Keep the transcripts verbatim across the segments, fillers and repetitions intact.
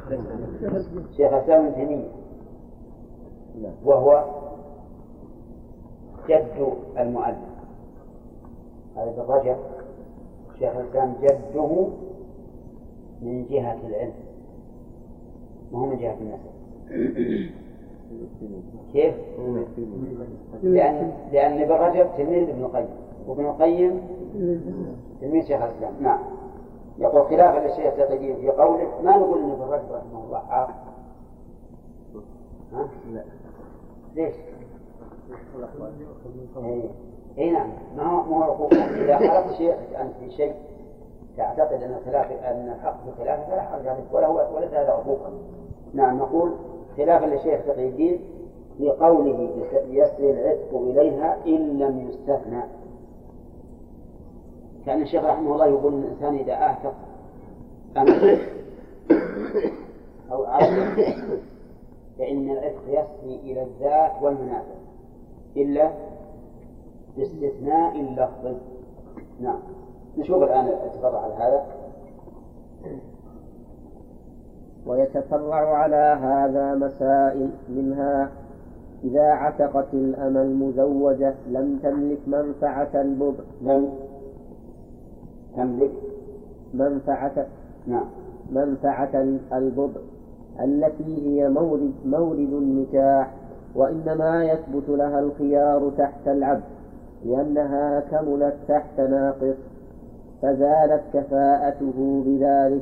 شيخ الإسلام ابن تيمية، وهو جد المؤلف. هذا ابن رجب شيخ الإسلام جده من جهة العلم وهو من جهة النسب. كيف؟ لأن لأن ابن رجب تلميذ ابن القيم، وابن القيم تلميذ شيخ الإسلام. نعم. يقول خلافا للشيخ التقييم في قوله، ما نقول إن ابن رجب رحمه الله عاق. ها؟ لا. ليش؟ اي اي نعم، ما هو ما هو اذا خالف شيخك انت في شيء تعتقد ان الخلاف ان الحق في خلافه فلا حرج عليك، ولا هو وليس هذا عقوقا. نعم. نقول خلافا للشيخ تقي الدين لقوله يسري العتق اليها ان لم يستثنى. كان الشيخ رحمه الله يقول ان الانسان اذا اعتق امه او عبد فان العتق يسري الى الذات والمنافع إلا باستثناء اللفظ. نعم. نشوف الآن التفرع على هذا. ويتفرع على هذا مسائل، منها إذا عتقت الأمة المزوجة لم تملك منفعة البضع لم تملك منفعة نعم منفعة البضع التي هي مورد مورد النكاح، وإنما يثبت لها الخيار تحت العبد لأنها كملت تحت ناقص فزالت كفاءته بذلك،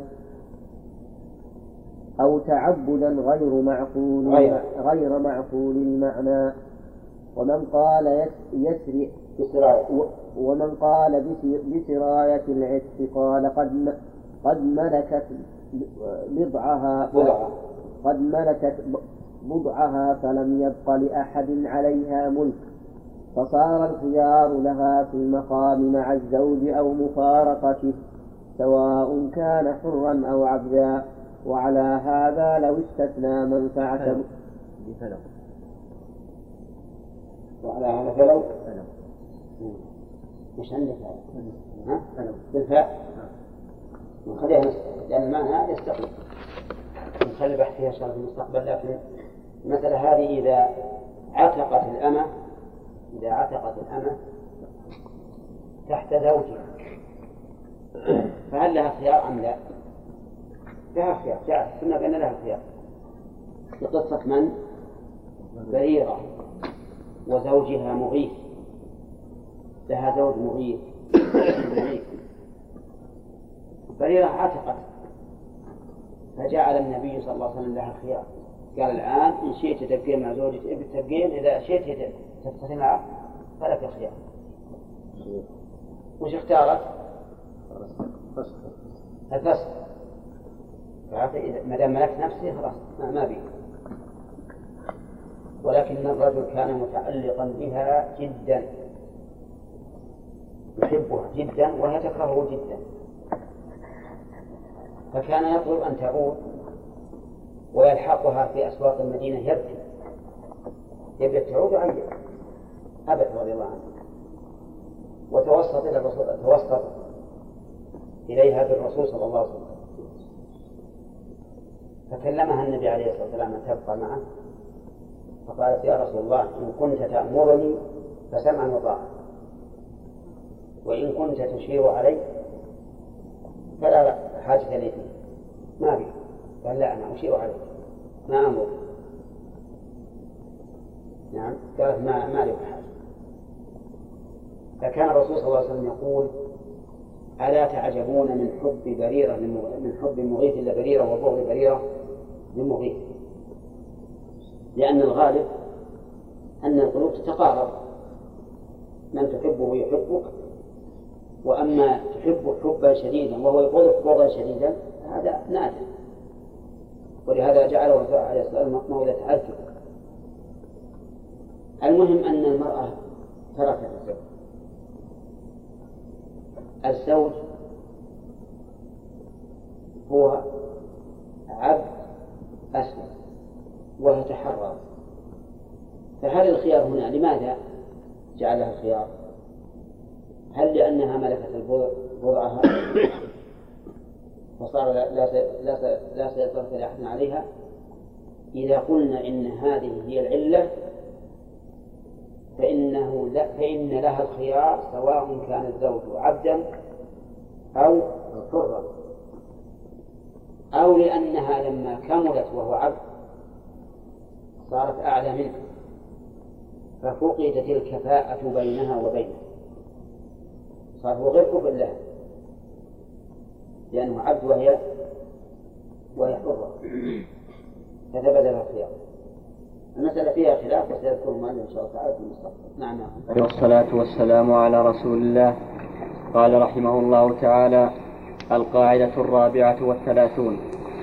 أو تعبدا غير معقول غير, غير معقول المعنى. ومن قال يسري ومن قال بسراية العتق قال قد قد ملكت بضعها قد ملكت بضعها فلم يبق لأحد عليها ملك، فصار الخيار لها في المقام مع الزوج أو مفارقته سواء كان حرا أو عبدا. وعلى هذا لو استثنى منفعة فلو وعلى هذا فلو مش عندك ها فلو بالفاء نخليها لأن المعنى يستقيم، نخلي بحث فيها شرط المستقبل. لكن المسألة هذه إذا عتقت الأمة إذا عتقت الأمة تحت زوجها فهل لها خيار أم لا؟ لها خيار. جاءت كنا قلنا لها خيار في قصة من؟ بريرة وزوجها مغيث، لها زوج مغيث. بريرة عتقت فجعل النبي صلى الله عليه وسلم لها خيار، قال الآن إن شئت تبقين مع زوجك تبقين، إذا شئت تفصلين معه فلك خيار. وش اختارت؟ الفسخ. ما دام ملكت نفسي خلاص ما بي. ولكن الرجل كان متعلقا بها جدا، يحبها جدا وهي تكرهه جدا، فكان يطلب أن تعود ويلحقها في أسواق المدينة يبكي يبكي تعود وعيد أبت رضي الله عنه، وتوسط إلى الرسول توسط إليها بالرسول صلى الله عليه وسلم، فكلمها النبي عليه الصلاة والسلام أن تبقى معه، فقالت يا رسول الله إن كنت تأمرني فسمعا وطاعة، وإن كنت تشير علي فلا حاجة لي فيه ما بي. قال لا أنا أشير عليك ما أمر. نعم. قالت ما ما لك حاجة. فكان الرسول صلى الله عليه وسلم يقول ألا تعجبون من حب بريرة من حب مغيث إلا بريرة وبغض بريرة لمغيث، لأن الغالب أن القلوب تتقارب، من تحبه يحبك، وأما تحبه حبا شديدا وهو يبغضك بغضا شديدا هذا نادر، ولهذا جعله عليه الصلاة موضع تعجب. المهم أن المرأة تركت الزوج، الزوج هو عبد أسود وهي تحرر، فهل الخيار هنا لماذا جعل لها الخيار؟ هل لأنها ملكت بضعها فصار لا لا لا, لا سيطرة لأحد عليها. إذا قلنا إن هذه هي العلة فإنه لا فإن لها الخيار سواء كان الزوج عبدا أو حرا، أو لأنها لما كملت وهو عبد صارت أعلى منه ففقدت الكفاءة بينها وبينه، صار هو غير كفء لها لأنه عبد وهي وهي حرة، فتبدل الخيار. المسألة فيها خلاف وسيذكر المؤلف إن شاء الله تعالى في المستقبل. نعم. والصلاة والسلام على رسول الله. قال رحمه الله تعالى: القاعدة الرابعة والثلاثون.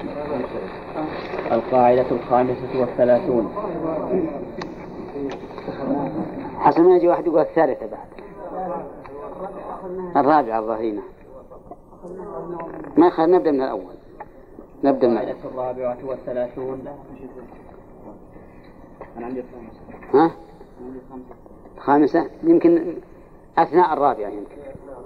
القاعدة الخامسة والثلاثون. حسن ما يجي واحد يقول الثالثة بعد الرابعة الظهينة ما خل نبدأ من الأول. نبدأ من القاعدة الرابعة والثلاثون. أنا عندي الخامسة. ها؟ الخامسة يمكن أثناء الرابعة يمكن.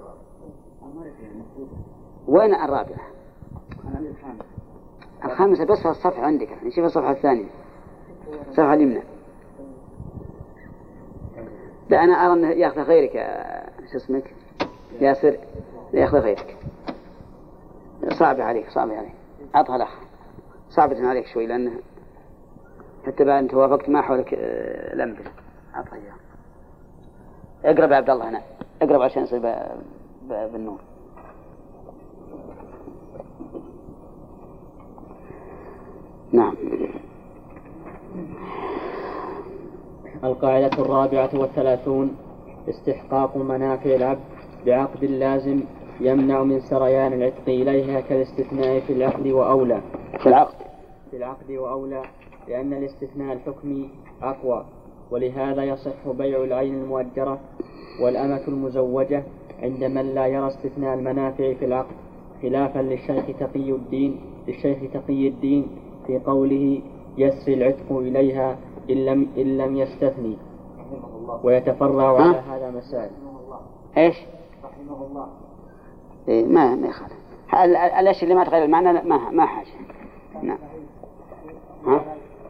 وين الرابعة؟ أنا عندي الخامسة. الخامسة بس في الصفحة عندك، نشوف الصفحة الثانية الصفحة اليمنى. لا أنا أرى أنه يأخذ غيرك شو اسمك ياسر، يأخذ غيرك. صعب عليك صعب عليك أعطها الأخ صعبة عليك شوي لأنه حتى بعد أنت وافقت ما حولك لمبة. أعطها إياه. اقرب يا عبد الله هنا، اقرب عشان يصير بالنور. نعم. القاعدة الرابعة والثلاثون. استحقاق منافع العبد بعقد لازم يمنع من سريان العتق إليها كالاستثناء في العقد وأولى. في العقد في العقد وأولى لأن الاستثناء الحكمي أقوى، ولهذا يصح بيع العين المؤجرة والأمة المزوجة عند من لا يرى استثناء المنافع في العقد، خلافا للشيخ تقي الدين للشيخ تقي الدين في قوله: يسري العتق إليها إن لم, إن لم يستثني. ويتفرع على هذا مسائل. إيش؟ رحمه الله. إيه ما ما يخالف. الأشياء اللي ما تغير المعنى ما ما حاجة. نعم. ها؟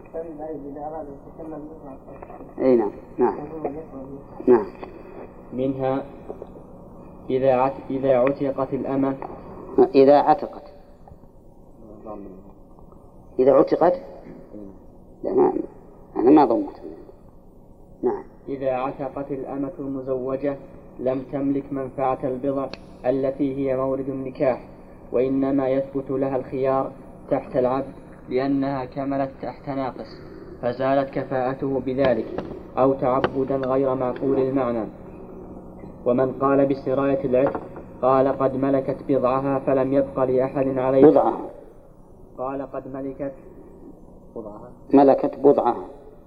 إيه نعم نعم نعم. منها إذا عت إذا عتقت الأمة. إذا عتقت إذا عتقت لا ما أنا ما ضمت. نعم. إذا عتقت الأمة المزوجة لم تملك منفعة البضع التي هي مورد النكاح، وإنما يثبت لها الخيار تحت العبد لأنها كملت تحت ناقص فزالت كفاءته بذلك، أو تعبدا غير معقول المعنى. ومن قال بسراية العتق قال قد ملكت بضعها فلم يبق لأحد عليه. بضعها. قال قد ملكت بضعها. ملكت بضعها.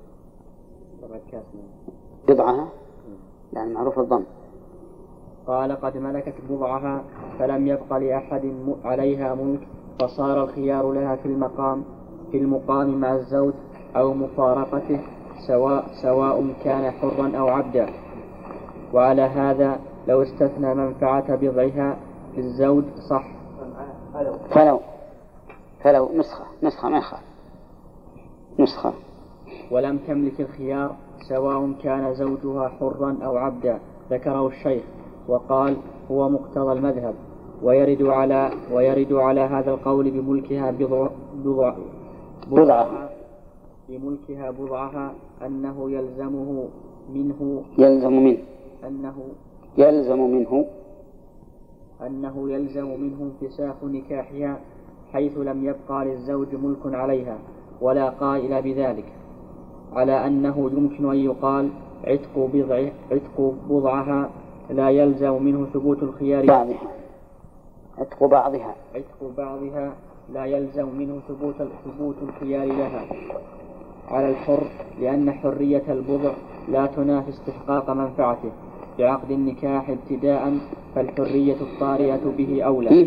بضعها يعني معروف الضم. قال قد ملكت بضعها فلم يبق لأحد عليها ملك، فصار الخيار لها في المقام في المقام مع الزوج أو مفارقته سواء سواء كان حرا أو عبدا. وعلى هذا لو استثنى منفعة بضعها للزوج صح. فلو فلو نسخة نسخة ما يخالف نسخة. ولم تملك الخيار سواء كان زوجها حرا أو عبدا، ذكره الشيخ وقال هو مقتضى المذهب. ويرد على ويرد على هذا القول بملكها بضع بضع بضعها بملكها بضعها أنه يلزمه منه يلزم منه أنه يلزم منه أنه يلزم منه انفساخ نكاحها حيث لم يبقى للزوج ملك عليها ولا قائل بذلك، على أنه يمكن أن يقال عتق بضع عتق بضعها لا يلزم منه ثبوت الخيار بعضها عتق بعضها عتق بعضها لا يلزم منه ثبوت ثبوت الخيار لها على الحر، لأن حرية البضع لا تنافي استحقاق منفعته بعقد النكاح ابتداء، فالحرية الطارئة به أولى.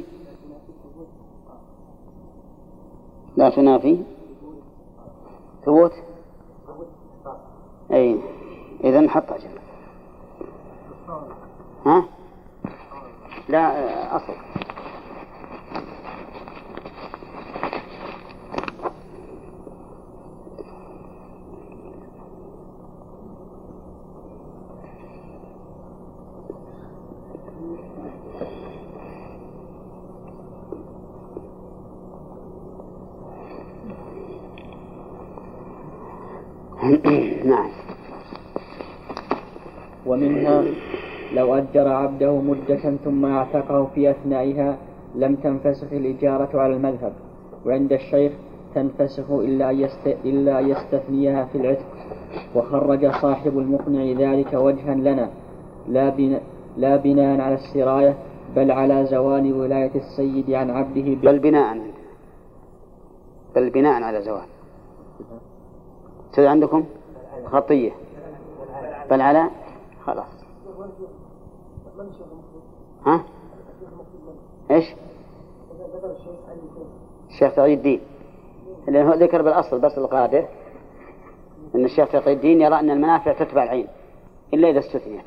لا تنافي ثبوت. أي إذا حط أجل. ها لا أصل نعم. ومنها لو أجر عبده مدة ثم اعتقه في أثنائها لم تنفسخ الإجارة على المذهب، وعند الشيخ تنفسخ إلا يست... إلا يستثنيها في العتق. وخرج صاحب المقنع ذلك وجها لنا لا, بنا... لا بناء على السراية بل على زوال ولاية السيد عن عبده ب... بل بناء بل بناء على زوال. سيد عندكم خطية بل على خلاص. ها ايش الشيخ تقي الدين لأنه ذكر بالأصل بس القادر أن الشيخ تقي الدين يرى أن المنافع تتبع العين إلا إذا استثنيت.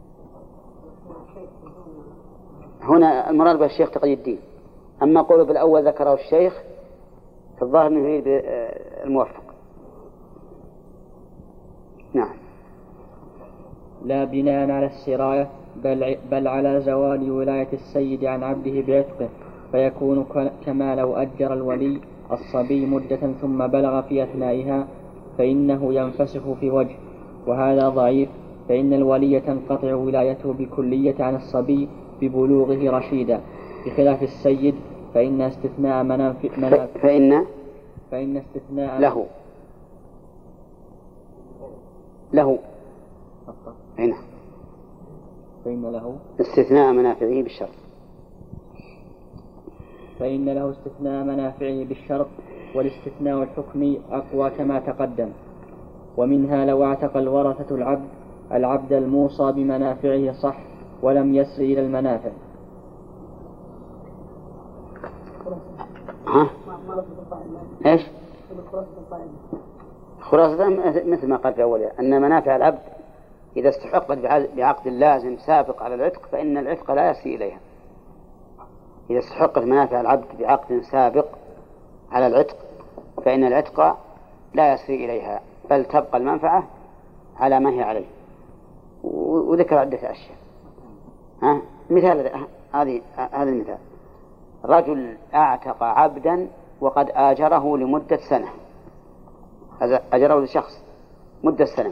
هنا المراد بالشيخ تقي الدين. أما قوله بالأول ذكره الشيخ في الظاهر أنه يريد الموفق. نعم. لا بناء على السراية بل, بل على زوال ولاية السيد عن عبده بعتقه، فيكون كما لو أجر الولي الصبي مدة ثم بلغ في أثنائها فإنه ينفسخ في وجه، وهذا ضعيف، فإن الولي تنقطع ولايته بكلية عن الصبي ببلوغه رشيدا، بخلاف السيد فإن استثناء منافع منافع فإن فإن استثناء له له هنا فإن له استثناء منافعه بالشرط فإن له استثناء منافعه بالشرط، والاستثناء الحكمي أقوى كما تقدم. ومنها لو اعتق الورثة العبد العبد الموصى بمنافعه صح ولم يسر إلى المنافع. ها؟ إيش؟ خلاصة مثل ما قال في أولها أن منافع العبد إذا استحقت بعقد لازم سابق على العتق فإن العتق لا يسري إليها. إذا استحقت منافع العبد بعقد سابق على العتق فإن العتق لا يسري إليها بل تبقى المنفعة على ما هي عليه. وذكر عدة أشياء. ها؟ مثال هذه هذا المثال: رجل أعتق عبدا وقد آجره لمدة سنة، أجره لشخص مدة سنة،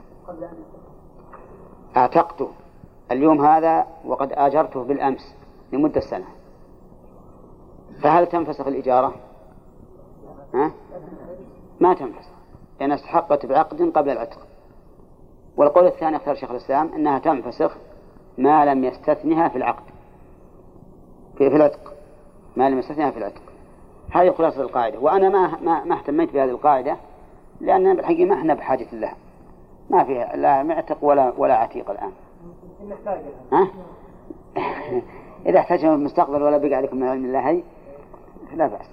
أعتقته اليوم هذا وقد آجرته بالأمس لمدة سنة، فهل تنفسخ الإجارة؟ ها؟ ما تنفسخ لأن استحقت بعقد قبل العتق. والقول الثاني اختار شيخ الإسلام أنها تنفسخ ما لم يستثنها في العقد في, في العتق ما لم يستثنها في العتق. هذه خلاصة القاعدة. وأنا ما ما ما اهتميت بهذه القاعدة لأن بالحقيقة ما احنا بحاجة لها، ما فيها لا معتق ولا ولا عتيق الآن. ها؟ إذا احتاجنا في المستقبل ولا بقى عليكم من علم الله لا بأس.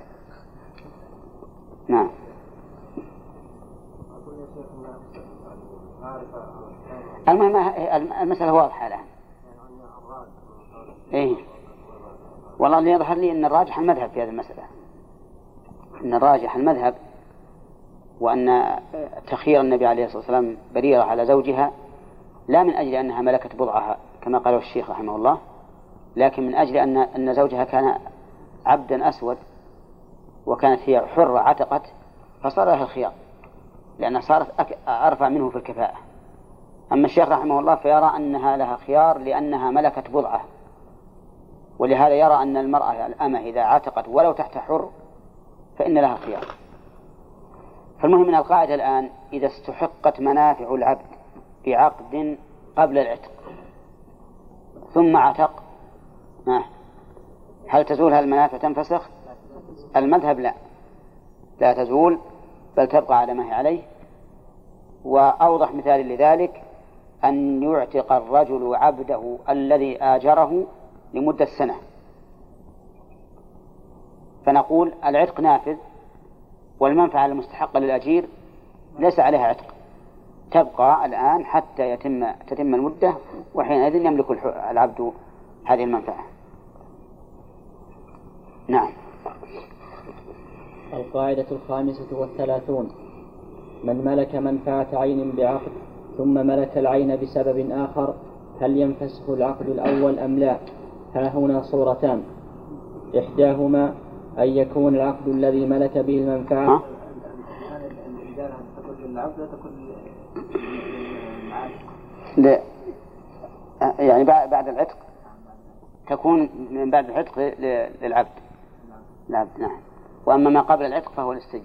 نعم. المهم المسألة واضحة الآن. إيه والله اللي يظهر لي أن الراجح المذهب في هذه المسألة، أن الراجح المذهب، وأن تخيير النبي عليه الصلاة والسلام بريرة على زوجها لا من أجل أنها ملكت بضعها كما قال الشيخ رحمه الله، لكن من أجل أن أن زوجها كان عبدا أسود وكانت هي حرة عتقت فصار لها الخيار لأنها صارت أرفع منه في الكفاءة. أما الشيخ رحمه الله فيرى أنها لها خيار لأنها ملكت بضعة، ولهذا يرى أن المرأة الأمة إذا عتقت ولو تحت حر فإن لها خيار. فالمهم من القاعدة الآن إذا استحقت منافع العبد بعقد قبل العتق ثم عتق هل تزول هذه المنافع تنفسخ؟ المذهب لا لا تزول بل تبقى على ما هي عليه. وأوضح مثال لذلك أن يعتق الرجل عبده الذي آجره لمدة سنة، فنقول العتق نافذ والمنفعة المستحقة للأجير ليس عليها عتق، تبقى الآن حتى يتم تتم المدة وحينئذ يملك العبد هذه المنفعة. نعم. القاعدة الخامسة والثلاثون: من ملك منفعة عين بعقد ثم ملك العين بسبب آخر هل ينفسخ العقد الأول أم لا؟ ها هنا صورتان: إحداهما أن يكون العقد الذي ملك به المنفعة للعبد لا تكون للعبد. لا يعني بعد العتق تكون من بعد العتق للعبد. العبد نعم. وأما ما قبل العتق فهو للسيد.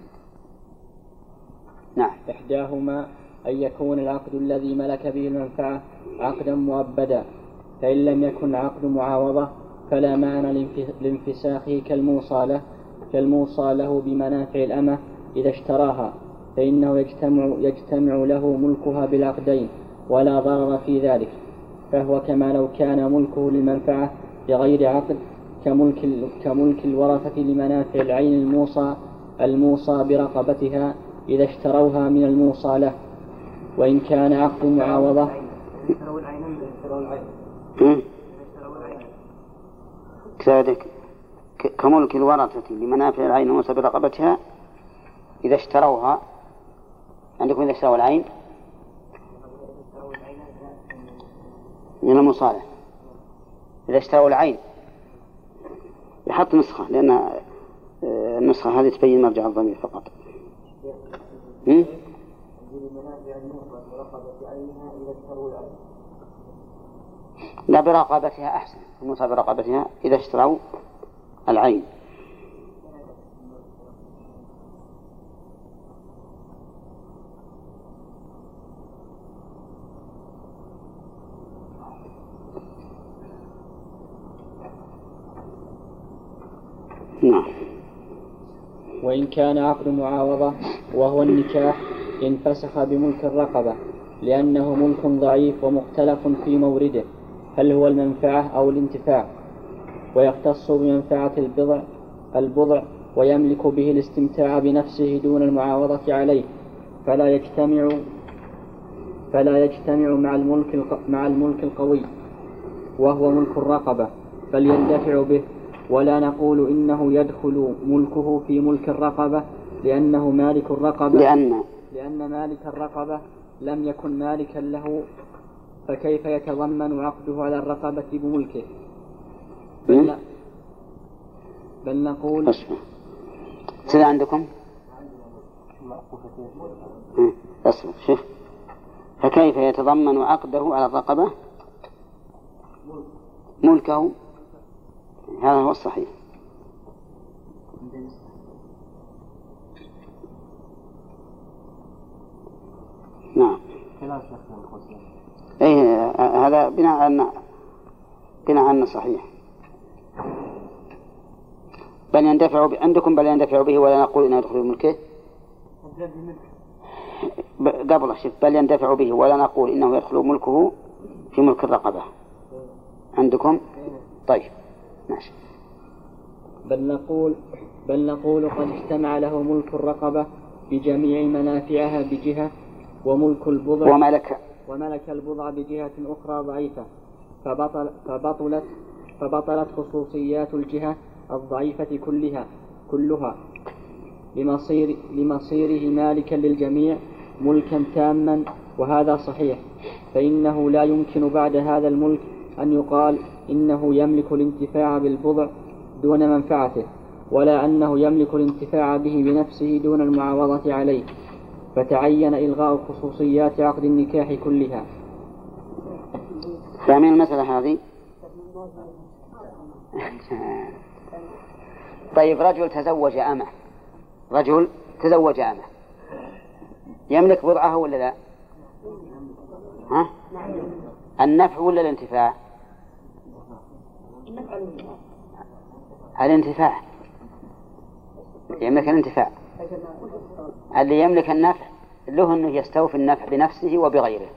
نعم. إحداهما أن يكون العقد الذي ملك به المنفعة عقدا مؤبدا، فإن لم يكن عقد معاوضة فلا معنى لانفساخه كالموصى له كالموصى له بمنافع الأمة إذا اشتراها، فإنه يجتمع, يجتمع له ملكها بالعقدين ولا ضرر في ذلك، فهو كما لو كان ملكه للمنفعة بغير عقد كملك, كملك الورثة لمنافع العين الموصى الموصى برقبتها إذا اشتروها من الموصى له. وإن كان عقد معاوضة كذلك كملك الورثة لمنافع العين الموصى برقبتها إذا اشتروها. عندكم إذا اشتروا العين من المصالح، إذا اشتروا العين يحط نسخة، لأن النسخة هذه تبين مرجع الضمير فقط. هم؟ لا برقبتها أحسن، الموصى برقبتها إذا اشتروا العين. نعم. وإن كان عقد معاوضة وهو النكاح انفسخ بملك الرقبة، لأنه ملك ضعيف ومختلف في مورده هل هو المنفعة أو الانتفاع، ويختص بمنفعة البضع البضع ويملك به الاستمتاع بنفسه دون المعاوضة عليه، فلا يجتمع فلا يجتمع مع الملك مع الملك القوي وهو ملك الرقبة، بل يندفع به. ولا نقول إنه يدخل ملكه في ملك الرقبة لأنه مالك الرقبة لأن, لأن مالك الرقبة لم يكن مالكا له، فكيف يتضمن عقده على الرقبة بملكه؟ بل, بل نقول سيد عندكم أصبر شوف فكيف يتضمن عقده على الرقبة ملكه، هذا هو الصحيح. نعم. أي هذا بناء عن بناء عن صحيح. بل يندفع ب... عندكم بل يندفع به ولا نقول إنه يدخل ملكه. قبل شوف بل يندفع به ولا نقول إنه يدخل ملكه في ملك الرقبة عندكم. طيب ماشي. بل نقول بل نقول قد اجتمع له ملك الرقبة بجميع منافعها بجهة، وملك البضع وملك وملك البضع بجهة أخرى ضعيفة، فبطل فبطلت فبطلت خصوصيات الجهة الضعيفة كلها كلها لمصير لمصيره مالكا للجميع ملكا تاما. وهذا صحيح، فإنه لا يمكن بعد هذا الملك أن يقال إنه يملك الانتفاع بالبضع دون منفعته، ولا أنه يملك الانتفاع به بنفسه دون المعاوضة عليه، فتعين إلغاء خصوصيات عقد النكاح كلها. فاهمين المسألة هذه؟ طيب رجل تزوج أمه رجل تزوج أمه يملك بضعها ولا لا؟ ها؟ النفع ولا الانتفاع؟ الانتفاع. يملك الانتفاع. اللي يملك النفع له أنه يستوفي النفع بنفسه وبغيره،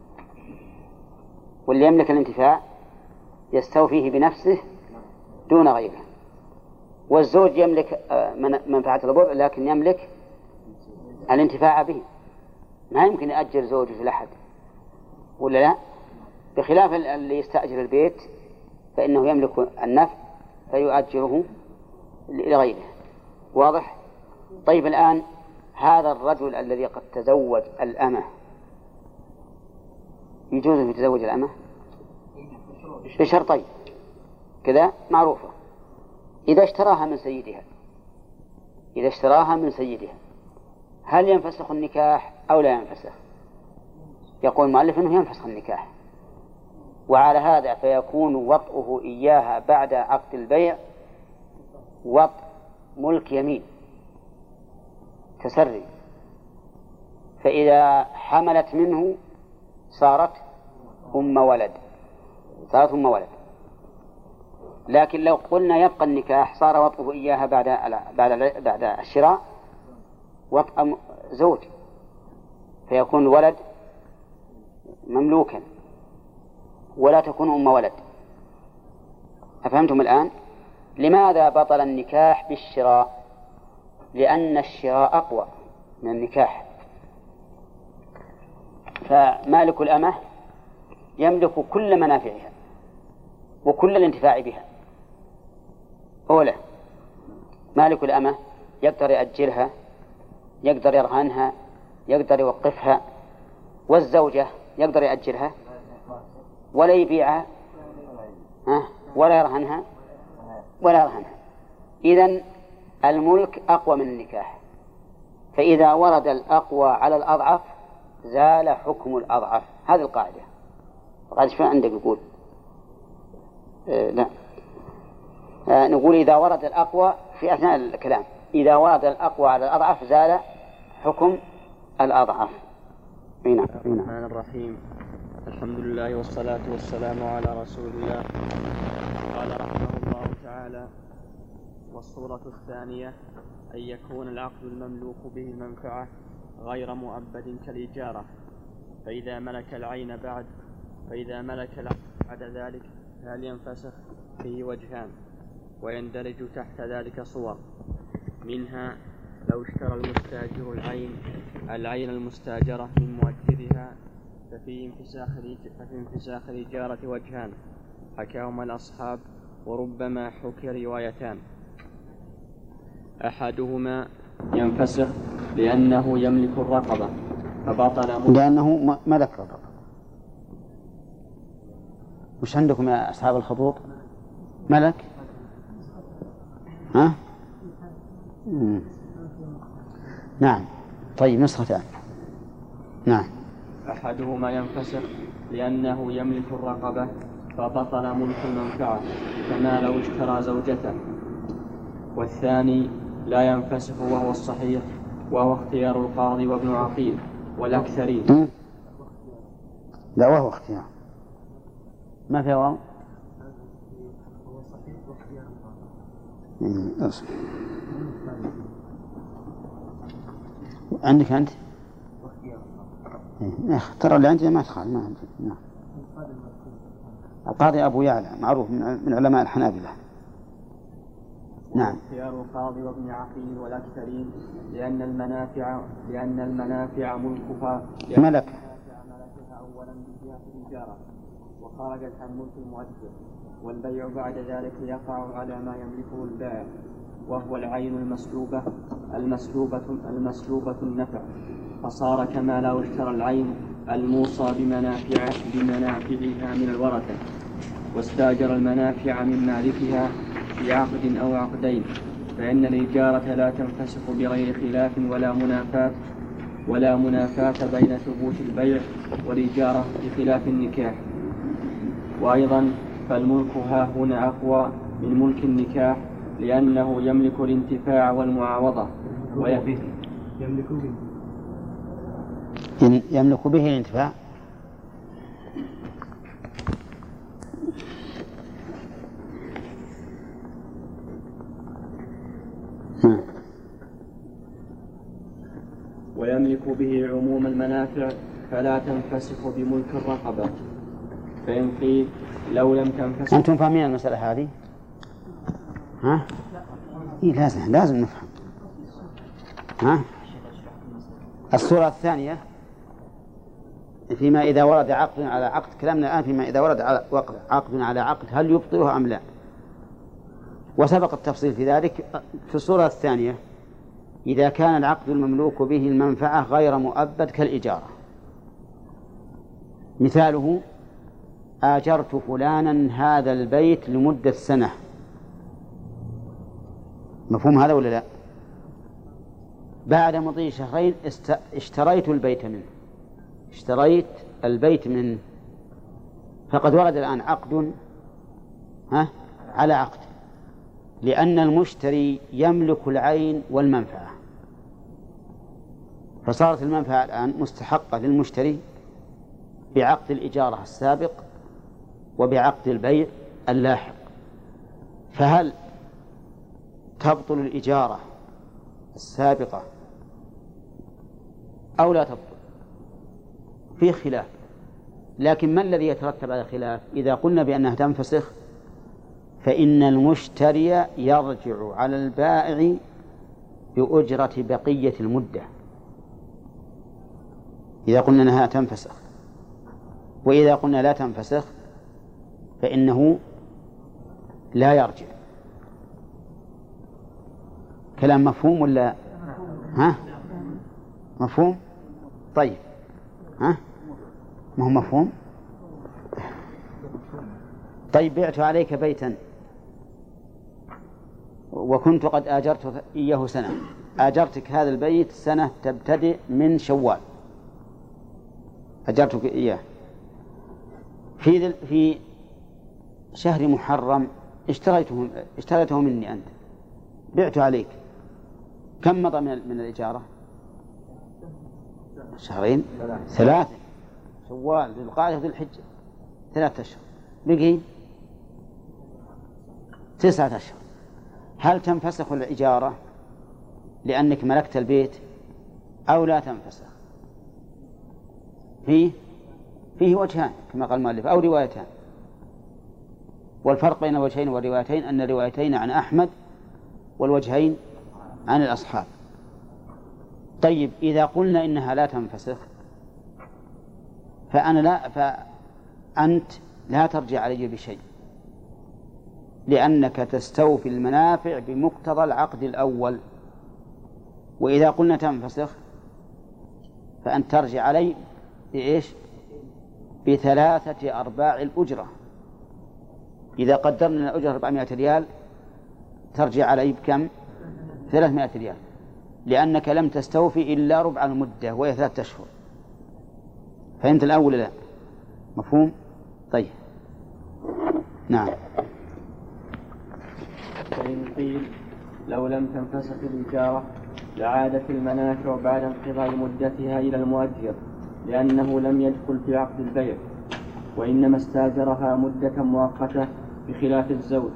واللي يملك الانتفاع يستوفيه بنفسه دون غيره. والزوج يملك منفعة البضع لكن يملك الانتفاع به، ما يمكن يأجر زوجه لأحد ولا لا، بخلاف اللي يستأجر البيت فإنه يملك النفع فيؤجره لغيره. واضح؟ طيب الآن هذا الرجل الذي قد تزوج الأمة يجوز أن يتزوج الأمة بشرطين كذا معروفة. إذا اشتراها من سيدها إذا اشتراها من سيدها هل ينفسخ النكاح أو لا ينفسخ؟ يقول المؤلف أنه ينفسخ النكاح، وعلى هذا فيكون وطئه إياها بعد عقد البيع وطء ملك يمين تسري، فإذا حملت منه صارت أم ولد صارت أم ولد. لكن لو قلنا يبقى النكاح صار وطئه إياها بعد بعد بعد الشراء وطأ زوج، فيكون الولد مملوكا ولا تكون أم ولد. أفهمتم الآن؟ لماذا بطل النكاح بالشراء؟ لأن الشراء أقوى من النكاح. فمالك الأمة يملك كل منافعها وكل الانتفاع بها. أولا مالك الأمة يقدر يأجرها، يقدر يرهنها، يقدر يوقفها، والزوجة يقدر يأجرها ولا يبيعها ولا يرهنها ولا يرهنها. إذن الملك أقوى من النكاح، فإذا ورد الأقوى على الأضعف زال حكم الأضعف. هذه القاعدة. قاعدة شو عندك يقول؟ آه لا آه نقول إذا ورد الأقوى في أثناء الكلام، إذا ورد الأقوى على الأضعف زال حكم الأضعف. بسم الله الرحمن الرحيم. الحمد لله والصلاة والسلام على رسول الله. قال رحمه الله تعالى: والصورة الثانية أن يكون العقد المملوك به المنفعة غير مؤبد كالإجارة، فإذا ملك العين بعد فإذا ملك العين بعد ذلك هل ينفسخ؟ فيه وجهان، ويندرج تحت ذلك صور. منها لو اشترى المستاجر العين العين المستاجرة من مؤجرها ففي انفساخ ففي انفساخ الإجارة وجهان حكاهما الأصحاب، وربما حكي روايتان. أحدهما ينفسخ لأنه يملك الرقبة فبطل لأنه ملك الرقبة. وش عندكم يا أصحاب الخطوط؟ ملك؟ ها؟ مم. نعم. طيب نسختان. نعم. أحدهما ينفسخ لأنه يملك الرقبة فبطل ملك المنفعة كما لو اشترى زوجته. والثاني لا ينفسخ وهو الصحيح، وهو اختيار القاضي وابن عقيل والأكثرين. لا وهو اختيار ما في واو. عندك أنت؟ ترى اللي عندي ما تخال ما عندي. نعم. القاضي أبو يعلى معروف من علماء الحنابلة. نعم. اختيار القاضي وابن عقيل والأكثرين لأن المنافع لأن المنافع ملكها ملك ملكها أولا بجهة الإجارة وخرجت عن ملك المؤجر، والبيع بعد ذلك يقع على ما يملكه البائع، وهو العين المسلوبة المسلوبة المسلوبة النفع، فصار كما لو اشترى العين الموصى بمنافع بمنافعها من الورثة واستاجر المنافع من مالكها في عقد أو عقدين، فإن الإجارة لا تنفسخ بغير خلاف ولا منافاة ولا منافاة بين ثبوت البيع والإجارة بخلاف النكاح. وأيضا فالملك ها هنا أقوى من ملك النكاح لأنه يملك الانتفاع والمعاوضة ويملك به يملك به الانتفاع. ويملك به عموم المنافع فلا تنفسخ بملك الرقبة. فإن قيل لو لم تنفسخ. أنتم فاهمين المسألة هذه؟ ها؟ إيه لازم لازم نفهم. ها؟ الصورة الثانية فيما إذا ورد عقد على عقد. كلامنا الآن فيما إذا ورد عقد على عقد هل يبطله أم لا، وسبق التفصيل في ذلك. في الصورة الثانية إذا كان العقد المملوك به المنفعة غير مؤبد كالإجارة، مثاله آجرت فلانا هذا البيت لمدة سنة. مفهوم هذا ولا لا؟ بعد مضي شهرين اشتريت البيت منه اشتريت البيت منه فقد ورد الآن عقد ها على عقد، لأن المشتري يملك العين والمنفعة، فصارت المنفعة الآن مستحقة للمشتري بعقد الإجارة السابق وبعقد البيع اللاحق. فهل تبطل الإجارة السابقة أو لا تبطل؟ في خلاف، لكن ما الذي يترتب على الخلاف؟ إذا قلنا بأنها تنفسخ فإن المشتري يرجع على البائع بأجرة بقية المدة إذا قلنا أنها تنفسخ، وإذا قلنا لا تنفسخ فإنه لا يرجع. كلام مفهوم ولا ها؟ مفهوم؟ طيب ها؟ ما هو مفهوم؟ طيب بعت عليك بيتا وكنت قد آجرت إياه سنة، آجرتك هذا البيت سنة تبتدئ من شوال، أجرتك إياه في في شهر محرم اشتريته اشتريته مني أنت، بعت عليك، كم مضى من من الإجارة؟ شهرين ثلاثة، شوال ذي القعدة ذي الحجة ثلاثة أشهر، بقي تسعة أشهر. هل تنفسخ الإجارة لأنك ملكت البيت أو لا تنفسخ؟ فيه فيه وجهان كما قال المؤلف أو روايتان، والفرق بين الوجهين والروايتين أن الروايتين عن أحمد والوجهين عن الأصحاب. طيب إذا قلنا إنها لا تنفسخ فأنا لا فأنت لا ترجع علي بشيء، لأنك تستوفي المنافع بمقتضى العقد الأول. وإذا قلنا تنفسخ فأنت ترجع علي بإيش؟ بثلاثة أرباع الأجرة. إذا قدرنا الأجرة أربعمائة ريال ترجع علي بكم؟ ثلاثمائة ريال، لأنك لم تستوفي إلا ربع المدة وهي ثلاثة أشهر. فهمت الأول لا؟ مفهوم؟ طيب نعم. فإن قيل لو لم تنفسخ الإجارة لعادت المنافع بعد انقضاء مدتها إلى المؤجر، لأنه لم يدخل في عقد البيع وإنما استاجرها مدة مؤقتة بخلاف الزوج.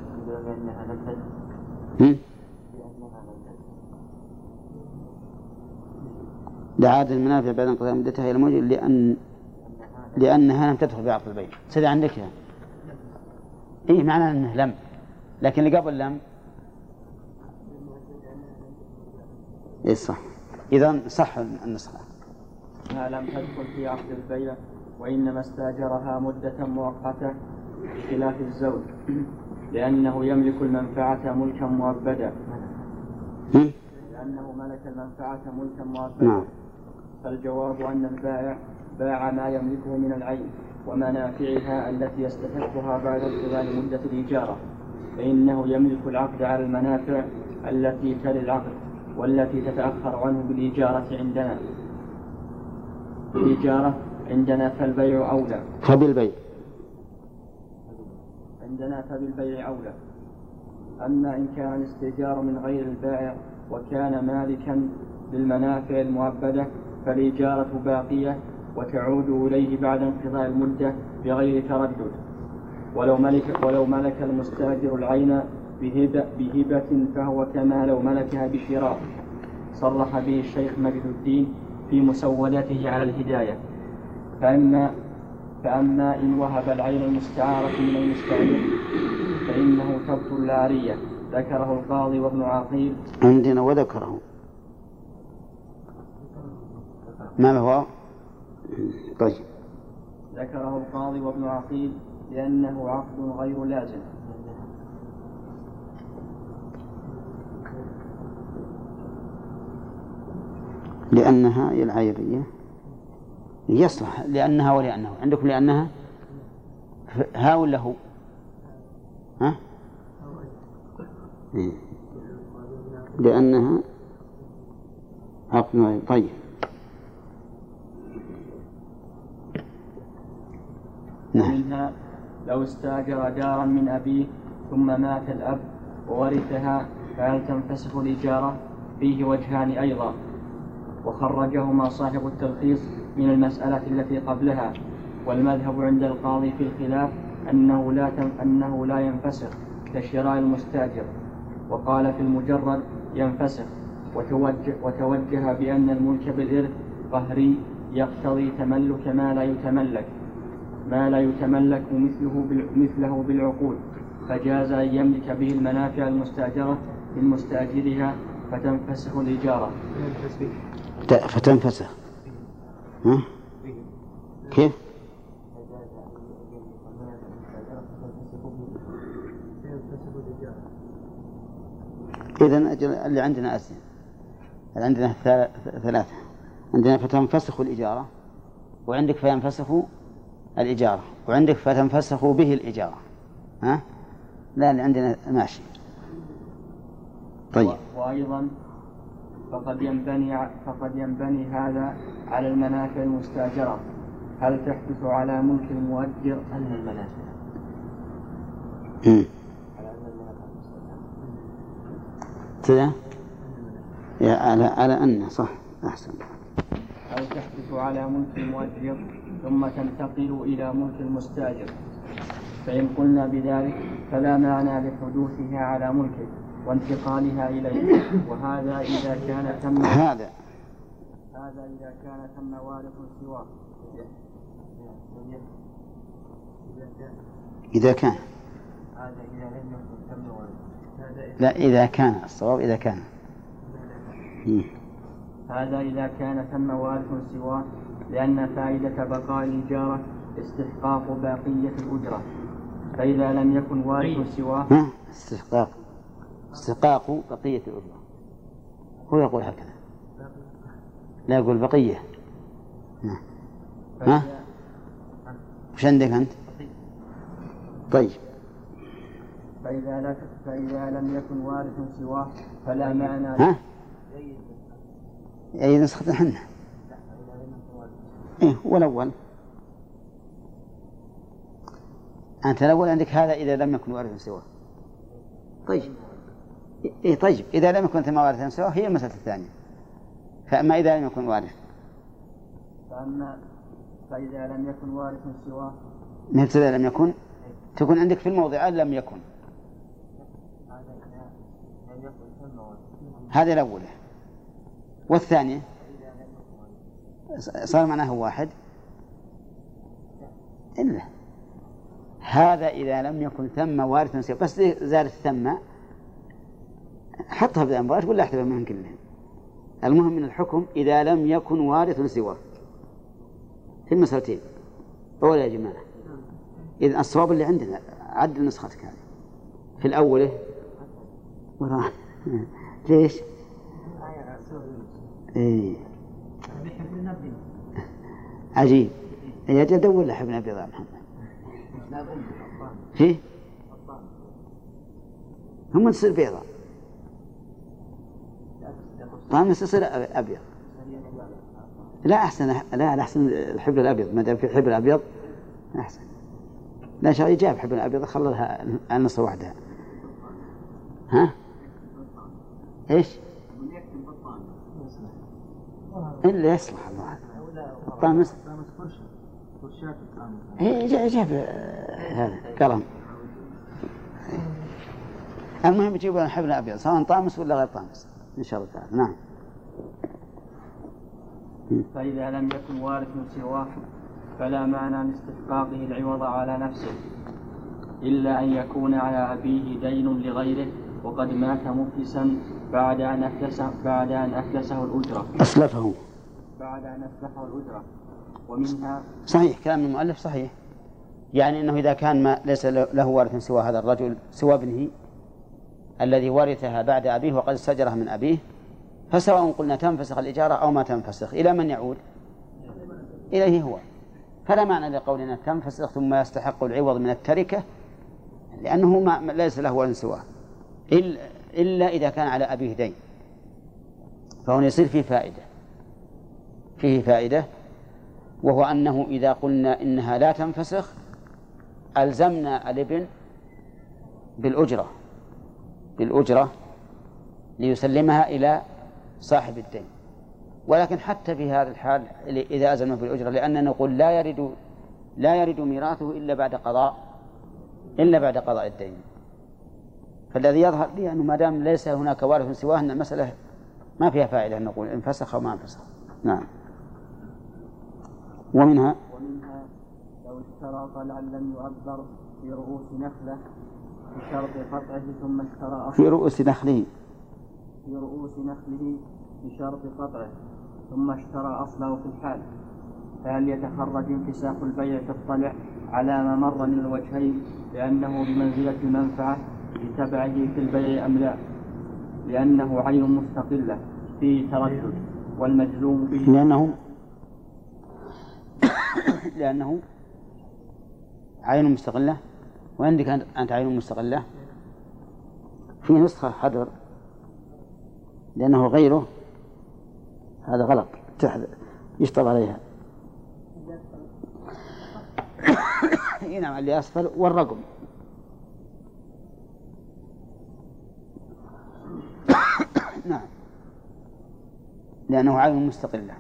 لعادت المنافع بعد انقضاء مدتها إلى المؤجر لأن لأنها لم تدخل في عقد البيع. سيد عندك يعني. إيه معنى أنه لم، لكن اللي قبل لم إيه صح. إذن صح النسخة. ما لم تدخل في عقد البيع وإنما استاجرها مدة مؤقتة بخلاف الزوج، لأنه يملك المنفعة ملكا مؤبدا لأنه ملك المنفعة ملكا مؤبدا نعم. فالجواب أن البائع باع ما يملكه من العين ومنافعها التي يستحقها بعد انقضاء مدة الإجارة، فإنه يملك العقد على المنافع التي تلي العقد والتي تتأخر عنه بالإجارة عندنا. الإجارة عندنا فالبيع أولى. فبالبيع عندنا فبالبيع أولى. أما إن كان الاستئجار من غير البائع وكان مالكا للمنافع المؤبدة فالإجارة باقية وتعود إليه بعد انقضاء المدة بغير تردد. ولو ملك, ولو ملك المستأجر العين بهبة, بهبة فهو كما لو ملكها بشراء، صرح به الشيخ مجد الدين في مسودته على الهداية. فأما, فأما إن وهب العين المستعارة من المستأجر فإنه تبطل العارية، ذكره القاضي وابن عقيل عندنا وذكره ما هو طيب ذكره القاضي وابن عقيل لأنه عقد غير لازم. لأنها هي العيرية يصلح لأنها ولأنه عندكم لأنها ها ولا هو ها لأنها طيب. ومنها لو استأجر دارا من أبيه ثم مات الأب وورثها فهل تنفسخ الإجارة؟ فيه وجهان أيضا، وخرجهما صاحب التلخيص من المسألة التي قبلها. والمذهب عند القاضي في الخلاف أنه لا أنه لا ينفسخ كشراء المستأجر، وقال في المجرد ينفسخ، وتوجه, وتوجه بأن الملك بالإرث قهري يقتضي تملك ما لا يتملك ما لا يتملك مثله مثله بالعقود، فجاز أن يملك به المنافع المستأجرة من مستأجرها فتنفسخ الإجارة. فتنفسخ ها؟ كيف؟ إذن اللي عندنا أسئلة، اللي عندنا ثلاثة، عندنا فتنفسخ الإجارة، وعندك فينفسخ الإجارة، وعندك فتنفسخ به الإجارة. ها؟ لا اللي عندنا ماشي. طيب. وأيضا فقد ينبني فقد ينبني هذا على المنافع المستأجرة. هل تحدث على ملك المؤجر أن المنافع؟ كذا يا على على أن صح أحسن. أو تحدث على ملك المؤجر ثم تنتقل إلى ملك المستأجر، فإن قلنا بذلك فلا معنى لحدوثها على ملكه وانتقالها إليه. وهذا إذا كان ثم هذا هذا إذا كان ثم وارث سواه. إذا كان هذا إذا لم يكن ثم وارث. لا إذا كان الصواب إذا كان هذا إذا كان ثم وارث سواه، لأن فائدة بقاء الإجارة استحقاق باقية الأجرة، فإذا لم يكن وارث سواه استحقاق استحقاق بقية الأجرة. هو يقول هكذا، لا يقول بقية. ها؟ وش عندك أنت؟ طيب. فإذا, لا فإذا لم يكن وارث سواه فلا معنى. ها؟ أي نسخة حنا؟ إيه والأول أنت الأول عندك هذا إذا لم يكن وارث سواه. طيب. إيه طيب إذا لم يكن ثم وارث سواه هي المسألة الثانية. فأما إذا لم يكن وارث فأما فإذا لم يكن وارث سواه إذا لم يكن تكون عندك في الموضعان لم يكن. هذا الأول. والثانية صار معناه واحد إلا هذا إذا لم يكن ثم وارث سواه، بس زادت ثم حطها بالأنبار ولا احتفل منهم كلهم. المهم من الحكم إذا لم يكن وارث سواه في المسألتين. أولا يا جماعة إذن الصواب اللي عندنا عدل نسختك هذه في الأول وراه ليش؟ إيه عجيب يا جل دور له ابن أبي ضاء محمد فيه هم تصير بيضاء طعم تصير أبيض. لا أحسن لا أحسن الحبر الأبيض ما دام في الحبر الأبيض أحسن. لا شيء جاب حبر الأبيض خللها النص وحدها. ها إيش إلا يصلح الله طامس إيه جاب هذا قلم. المهم يجيبون الحبر الأبيض سواء طامس ولا غير طامس إن شاء الله تعالى. نعم. فإذا لم يكن وارث سواه فلا معنى لاستحقاقه العوض على نفسه إلا أن يكون على أبيه دين لغيره وقد مات مفلسا بعد أن أفلسه بعد أن أفلسه الأجرة أسلفه بعد أن أفلسه الأجرة. ومنها صحيح كلام المؤلف صحيح، يعني أنه إذا كان ما ليس له وارث سوى هذا الرجل سوى ابنه الذي ورثها بعد أبيه وقد استأجرها من أبيه، فسواء قلنا تنفسخ الإجارة أو ما تنفسخ إلى من يعود؟ إليه هو. فلا معنى لقولنا تنفسخ ثم يستحق العوض من التركة لأنه ما ليس له وارث سواه إلا إذا كان على أبيه دين. فهنا يصير فيه فائدة فيه فائدة وهو أنه إذا قلنا إنها لا تنفسخ ألزمنا الابن بالأجرة بالأجرة ليسلمها إلى صاحب الدين. ولكن حتى في هذا الحال إذا أزلنا بالأجرة، لأننا نقول لا يرد لا يرد ميراثه إلا بعد قضاء إلا بعد قضاء الدين. فالذي يظهر لي أنه ما دام ليس هناك وارث سواه أن المسألة ما فيها فائدة أن نقول انفسخ أو ما انفسخ. نعم. ومنها ومنها لو اشترى طلعا لم يعبر في رؤوس نخلة بشرط قطعه ثم اشترى أصله في رؤوس نخله في رؤوس نخله بشرط قطعه ثم اشترى أصله في الحال، فهل يتخرج انفساخ البيع في الطلع على ما مر من الوجهين لأنه بمنزلة المنفعة لتبعه في البيع أم لا؟ لأنه عين مستقلة فيه تردد والمجزوم به لأنه لأنه عين مستقلة. وعندك أنت عين مستقلة في نسخة حذر لأنه غيره، هذا غلط يشطب عليها. نعم اللي أسفل والرقم. نعم لأنه عين مستقلة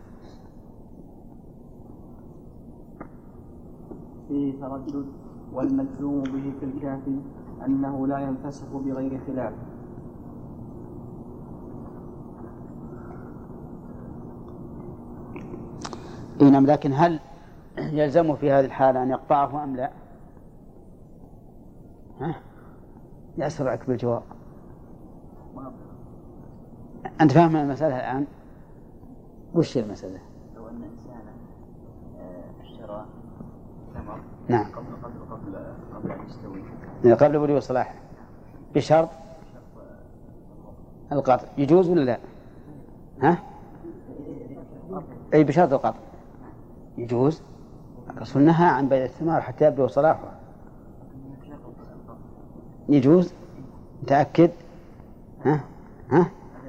فيه تردد والمجزوم به في الكافي أنه لا ينفسخ بغير خلاف. نعم لكن هل يلزمه في هذه الحالة أن يقطعه أم لا؟ ها؟ يسرعك بالجواب. أنت فاهم المسألة الآن؟ وش المسألة؟ لو أن إنسانا اشترى ثمر نعم قبل قبل قبل قبل أن يستوي قبل بلوغ الصلاح بشرط القطع يجوز ولا لا؟ ها؟ أي بشرط القطع يجوز. الرسول نهى عن بيع الثمار حتى يبلغ صلاحها. يجوز. متأكد؟ ها؟ ها؟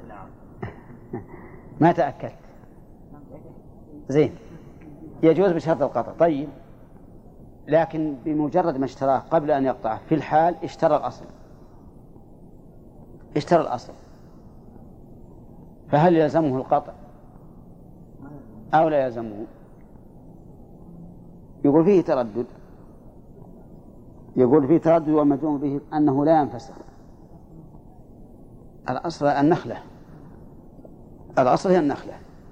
ما تأكدت. زين يجوز بشرط القطع. طيب لكن بمجرد ما اشتراه قبل أن يقطعه في الحال اشترى الأصل اشترى الأصل فهل يلزمه القطع أو لا يلزمه؟ يقول فيه تردد يقول فيه تردد والمجزوم به أنه لا ينفسخ. الأصل النخلة الأصل هي النخلة.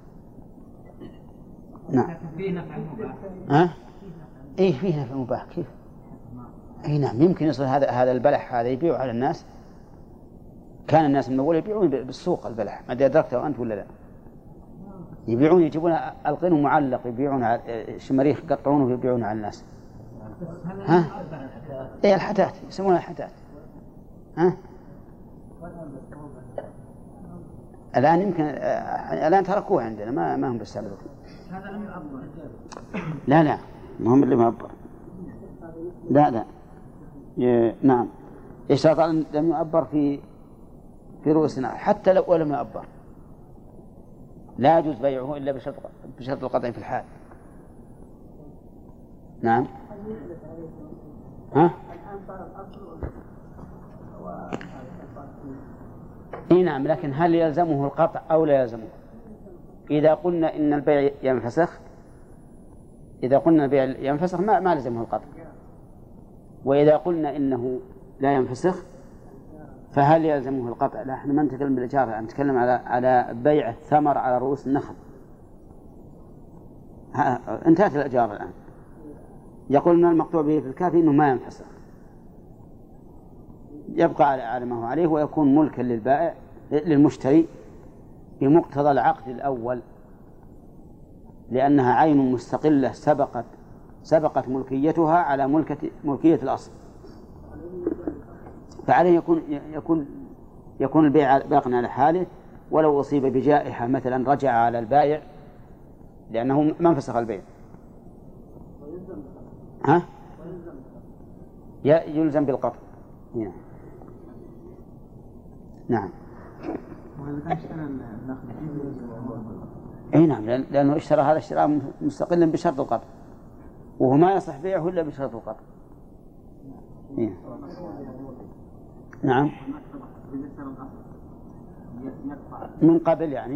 نعم. فيه نفع مباح. ها؟ إيه فيه نفع مباح كيف؟ أي نعم يمكن يصير هذا هذا البلح هذا يبيعه على الناس. كان الناس من أول يبيعون بالسوق البلح، ما أدركته أنت ولا لا؟ يبيعون يجيبون القينه معلق يبيعون على شماريخ يقطعونه ويبيعونه على الناس. ها؟ إيه الحتات يسمونها الحتات. ها؟ الآن يمكن الآن تركوه عندنا ما ما هم بالسابق. هذا لم يعبر. لا لا ما هم اللي معبر. لا لا ي... نعم إشراط لم يعبر في في رؤوسنا حتى لو لم يعبر لا يجوز بيعه إلا بشرط بشرط القطع في الحال. نعم. ها؟ إيه نعم لكن هل يلزمه القطع أو لا يلزمه؟ إذا قلنا إن البيع ينفسخ إذا قلنا البيع ينفسخ ما ما لزمه القطع. وإذا قلنا إنه لا ينفسخ فهل يلزمه القطع؟ لا احنا ما نتكلم بالإجارة، نتكلم على على بيع الثمر على رؤوس النخل. انتهت الإجارة الآن. يقول أن المقطوع به في الكافي إنه ما ينفسخ، يبقى على ما هو عليه ويكون ملكا للبائع للمشتري بمقتضى العقد الأول، لأنها عين مستقلة سبقت سبقت ملكيتها على ملكة ملكية الأصل، فعليه يكون يكون يكون البيع باقٍ على حاله ولو أصيب بجائحة مثلا رجع على البائع لأنه ما انفسخ البيع. ها؟ يلزم بالقطع. نعم. اي نعم، لأنه اشترى هذا الشراء مستقلا بشرط القطع، وهو ما يصح بيعه إلا بشرط القطع. إيه. نعم، من قبل يعني،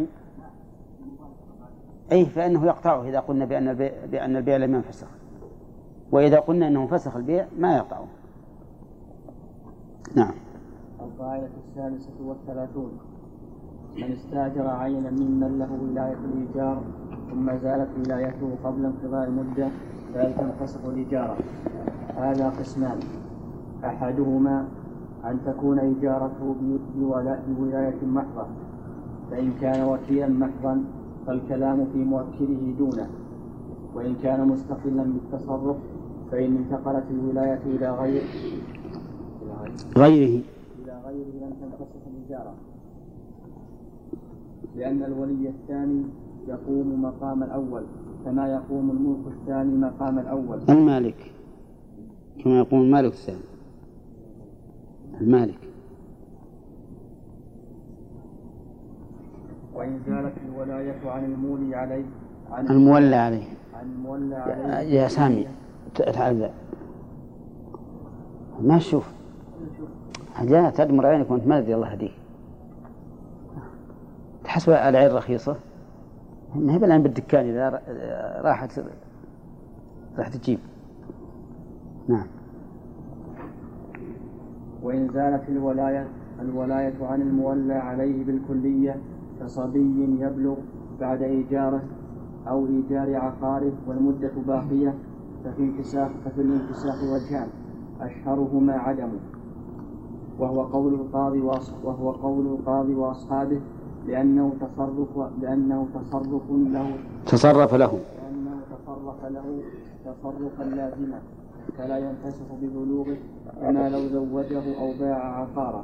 أي فإنه يقطعه إذا قلنا بأن البيع, بأن البيع لم ينفسخ، وإذا قلنا أنه فسخ البيع ما يقطعه. نعم. القاعدة الثالثة والثلاثون: من استأجر عينا ممن له ولاية الإيجار ثم زالت ولايته قبل انقضاء المدة فهل تنفسخ الإجارة؟ هذا قسمان: أحدهما أن تكون إجارته بولاية محضة، فإن كان وكيلا محضا فالكلام في موكله دونه، وإن كان مستقلا بالتصرف فإن انتقلت الولاية إلى غير غيره إلى غيره لم تنفسخ الإجارة، لأن الولي الثاني يقوم مقام الأول كما يقوم الملك الثاني مقام الأول. المالك كما يقوم المالك الثاني. المالك. وإن زالت الولاية عن المولي عليه عن المولى عليه عن المولى عليه يا سامي تعال ما تشوف حاجة تدمر عينك وانت ما ادري الله يهديك. تحسب العين رخيصة ما هي بالآن بالدكان إذا راحت راح تجيب. نعم. وإن زالت الولاية الولاية عن المولى عليه بالكلية كصبي يبلغ بعد إيجاره أو إيجار عقاره والمدة باقية ففي انفساخ ففي الانفساخ وجهان أشهرهما عدمه، وهو قول القاضي وهو قول القاضي وأصحابه لأنه تصرف لأنه تصرف له تصرف له لأنه تصرف له تصرفا لازما فلا ينفسخ ببلوغه كما لو زوجه أو باع عقارا.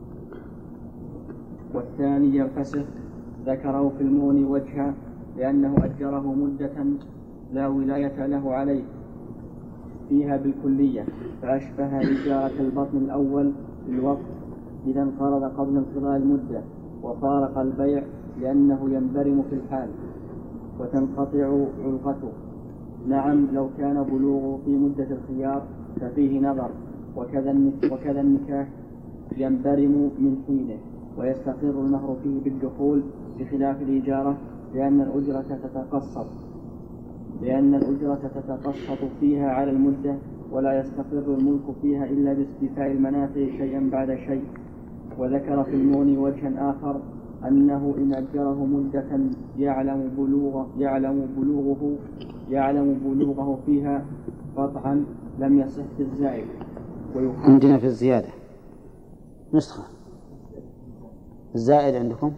والثاني ينفسخ ذكره في المغني وجها لأنه أجره مدة لا ولاية له عليه فيها بالكلية فأشبه إجارة البطن الأول للوقت إذا انقرض قبل انقضاء المدة وفارق البيع لأنه ينبرم في الحال وتنقطع علقته. نعم لو كان بلوغه في مدة الخيار ففيه نظر، وكذا النكاح ينبرم من حينه ويستقر المهر فيه بالدخول بخلاف الإجارة لأن الأجرة تتقسط لأن الأجرة تتقسط فيها على المدة ولا يستقر الملك فيها إلا باستيفاء المنافع شيئا بعد شيء. وذكر في المغني وجها آخر أنه إن أجره مدة يعلم بلوغ يعلم بلوغه يعلم بلوغه فيها قطعا لم يصح في الزائد. عندنا في الزيادة نسخة الزائد عندكم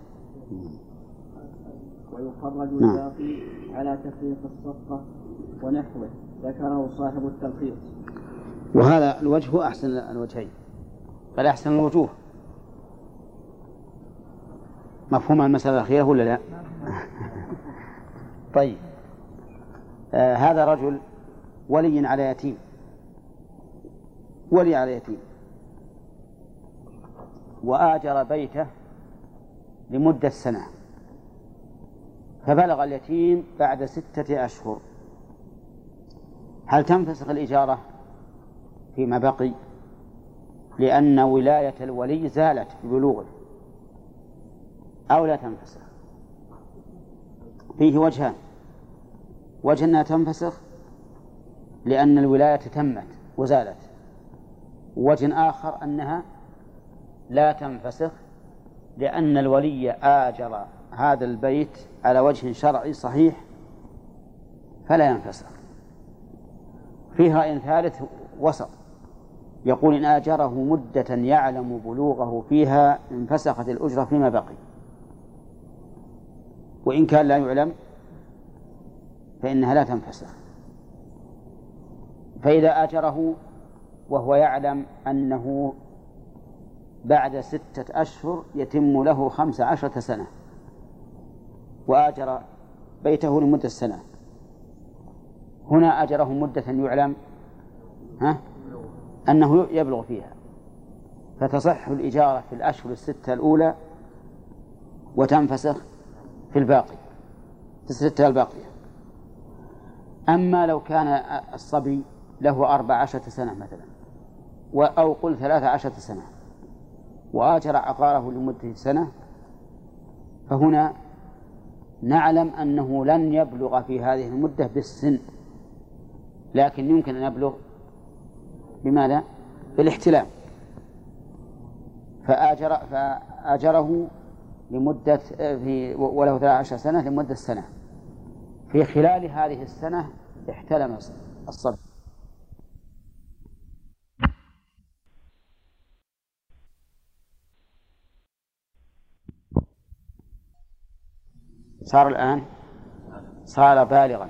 ويخرج الباقي على تفريق الصفقة ونحوه ذكره صاحب التلخيص. وهذا الوجه أحسن الوجهين بل أحسن الوجوه. مفهوم المسألة الأخيرة ولا لا؟ طيب آه هذا رجل ولي على يتيم ولي على يتيم وآجر بيته لمدة سنة فبلغ اليتيم بعد ستة أشهر. هل تنفسخ الإجارة فيما بقي لأن ولاية الولي زالت ببلوغه أو لا تنفسخ؟ فيه وجهان: وجه أنها تنفسخ لأن الولاية تمت وزالت، وجه آخر أنها لا تنفسخ لأن الولي آجر هذا البيت على وجه شرعي صحيح فلا ينفسخ. فيه رأي ثالث وسط يقول إن آجره مدة يعلم بلوغه فيها انفسخت الأجرة فيما بقي، وإن كان لا يعلم فإنها لا تنفسخ. فإذا آجره وهو يعلم أنه بعد ستة أشهر يتم له خمس عشرة سنة وآجر بيته لمدة سنة، هنا أجره مدة يعلم ها أنه يبلغ فيها، فتصح الإجارة في الأشهر الستة الأولى وتنفسخ في الباقي في الستة الباقية. أما لو كان الصبي له أربع عشرة سنة مثلا أو قل ثلاثة عشرة سنة وآجر عقاره لمدة سنة، فهنا نعلم أنه لن يبلغ في هذه المدة بالسن، لكن يمكن أن يبلغ بماذا؟ بالاحتلام، فآجر فآجره لمدة في وله ثلاث عشر سنة لمدة سنة، في خلال هذه السنة احتلم الصبي. صار الآن صار بالغا،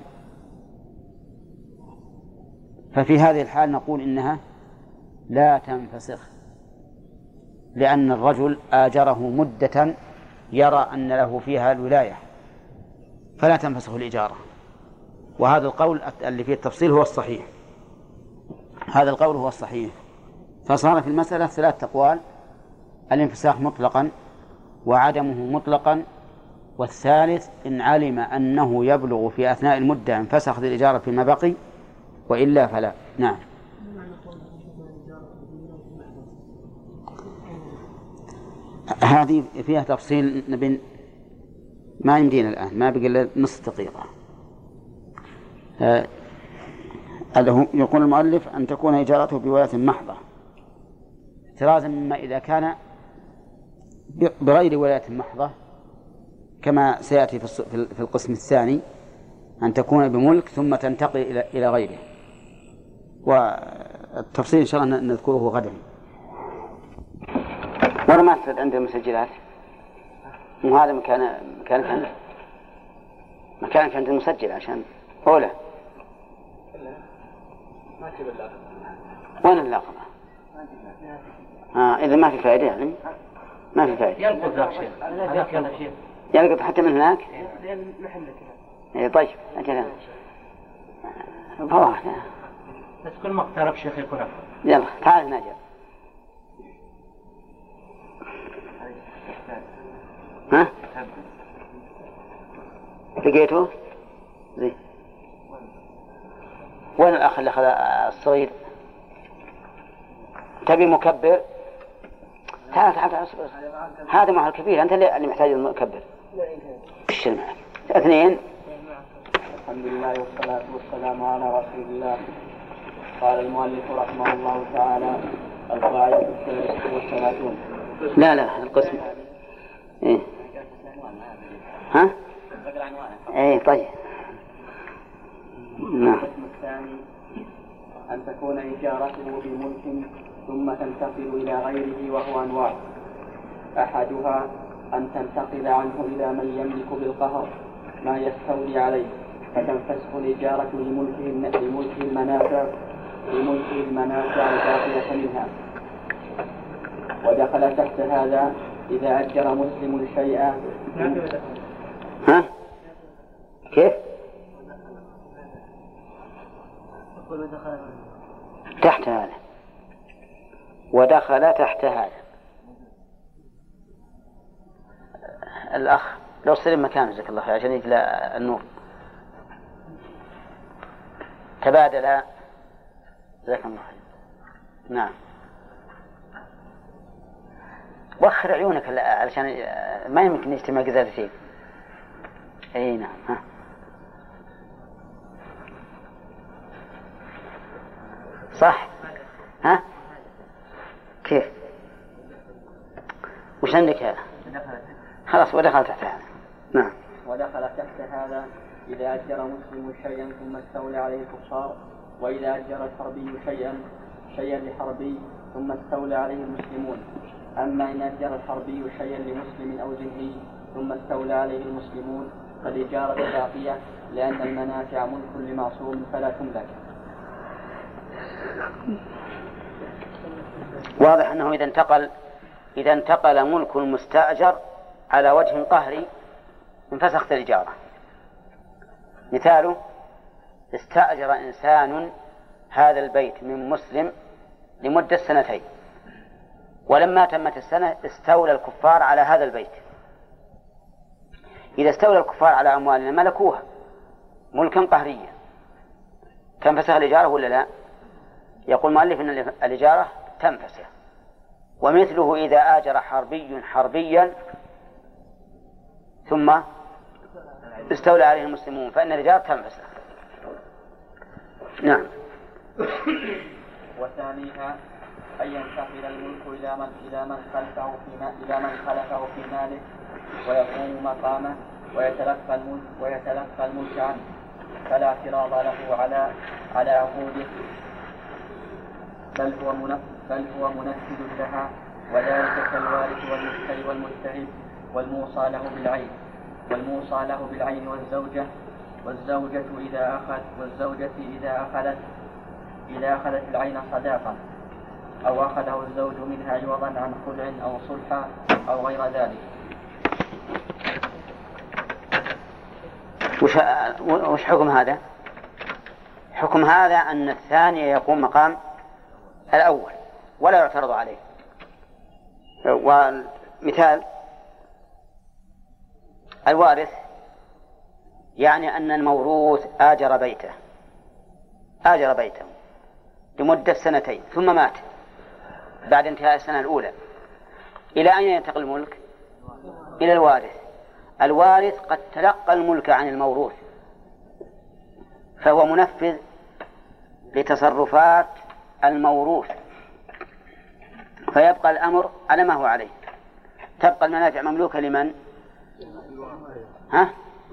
ففي هذه الحال نقول إنها لا تنفسخ، لأن الرجل آجره مدة يرى أن له فيها الولاية، فلا تنفسخ الإجارة. وهذا القول اللي فيه التفصيل هو الصحيح، هذا القول هو الصحيح. فصار في المسألة ثلاث أقوال: الانفساخ مطلقا وعدمه مطلقا، والثالث إن علم أنه يبلغ في أثناء المدة انفسخت الإجارة فيما بقي، وإلا فلا. نعم. هذه فيها تفصيل نبين ما يمدينا الآن، ما بقي إلا نصف دقيقة. هذا آه يقول المؤلف أن تكون إجارته بولاية محضة، احترازا مما إذا كان بغير ولاية محضة، كما سيأتي في القسم الثاني، أن تكون بملك ثم تنتقل إلى غيره، والتفصيل إن شاء الله نذكره غدا. وأنا ما أستفد عند المسجلات، وهذا مكان مكانك عند مكانك عند المسجل عشان أولى. وين اللاقطة؟ آه إذا ما في فائدة يعني ما في فائدة. يلقط ذاك شيء، ذاك يلا شيء. يلقط حتى من هناك. محلك. إيه طيب أجل. الله. بس كل ما اقترب شيخ يكون أفضل. يلا تعال ناجر. ها؟ لقيته؟ زي. وين الأخ اللي أخذ الصغير؟ تبي مكبر؟ تعال تعال تعال. هذا مع الكبير، أنت اللي محتاج المكبر. إيش معك؟ اثنين. الحمد لله والصلاة والسلام على رسول الله. قال المؤلف رحمه الله تعالى: القاعدة الثالثة والثلاثون. لا لا القسم. إيه. ها؟ إيه طيب. نعم. القسم الثاني أن تكون إجارته بملك ثم تنتقل إلى غيره، وهو أنواع: أحدها أن تنتقل عنه إلى من يملك بالقهر ما يستولي عليه، فتنفسخ الإجارة لملكه لملك المنافع لملك المنافع الباقية منها. ودخل تحت هذا إذا أجر مسلم شيئا. ها؟ كيف؟ تحت هذا. ودخل تحت هذا. الأخ لو سلم مكانه جزاك الله خير عشان يجلى النور. تبادل جزاك الله خير. نعم. وخر عيونك علشان ما يمكن يجتمع قزازتين. اي نعم. ها صح. ها كيف؟ وش عندك هذا؟ خلاص ودخل تحت هذا. نعم. ودخل تحت هذا إذا أجر مسلم شيئا ثم استولى عليه الكفار، وإذا أجر الحربي شيئا شيئا لحربي ثم استولى عليه المسلمون. أما إن أجر الحربي شيئا لمسلم أو ذمي ثم استولى عليه المسلمون فالإجارة باقية، لأن المنافع ملك لمعصوم فلا تملك. واضح أنه إذا انتقل إذا انتقل ملك المستأجر على وجه قهري انفسخت الإجارة. مثاله: استأجر إنسان هذا البيت من مسلم لمدة سنتين، ولما تمت السنة استولى الكفار على هذا البيت إذا استولى الكفار على أموالنا ملكوها ملكا قهريا تنفسخ الإجارة ولا لا؟ يقول المؤلف إن الإجارة تنفسخ. ومثله إذا آجر حربي حربيا ثم استولى عليه المسلمون فإن الإجارة تنفسخ. نعم. وثانيها أن ينتقل الملك إلى من إلى من خلفه في إلى من خلفه في ماله ويقوم مقامه ويتلقى الملك ويتلقى الملك عنه فلا اعتراض له على على عقوده بل هو بل هو منفذ لها وذلك كالوارث والمشتري والمجتهد والموصى له بالعين والموصى له بالعين والزوجة والزوجة إذا أخذ والزوجة إذا أخذت إذا أخذت العين صداقا أو أخذه الزوج منها عوضا عن خلع أو صلحا أو غير ذلك. وش, وش حكم هذا؟ حكم هذا أن الثاني يقوم مقام الأول ولا يعترض عليه. ومثال الوارث يعني أن الموروث آجر بيته آجر بيته لمدة سنتين ثم مات بعد انتهاء السنة الأولى. إلى أين ينتقل الملك؟ إلى الوارث. الوارث قد تلقى الملك عن الموروث فهو منفذ لتصرفات الموروث فيبقى الأمر على ما هو عليه. تبقى المنافع مملوكة لمن؟ ها؟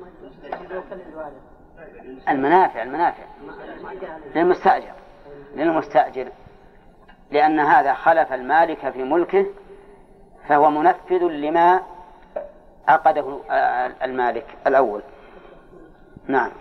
المنافع المنافع للمستأجر للمستأجر لأن هذا خلف المالك في ملكه فهو منفذ لما عقده المالك الأول. نعم.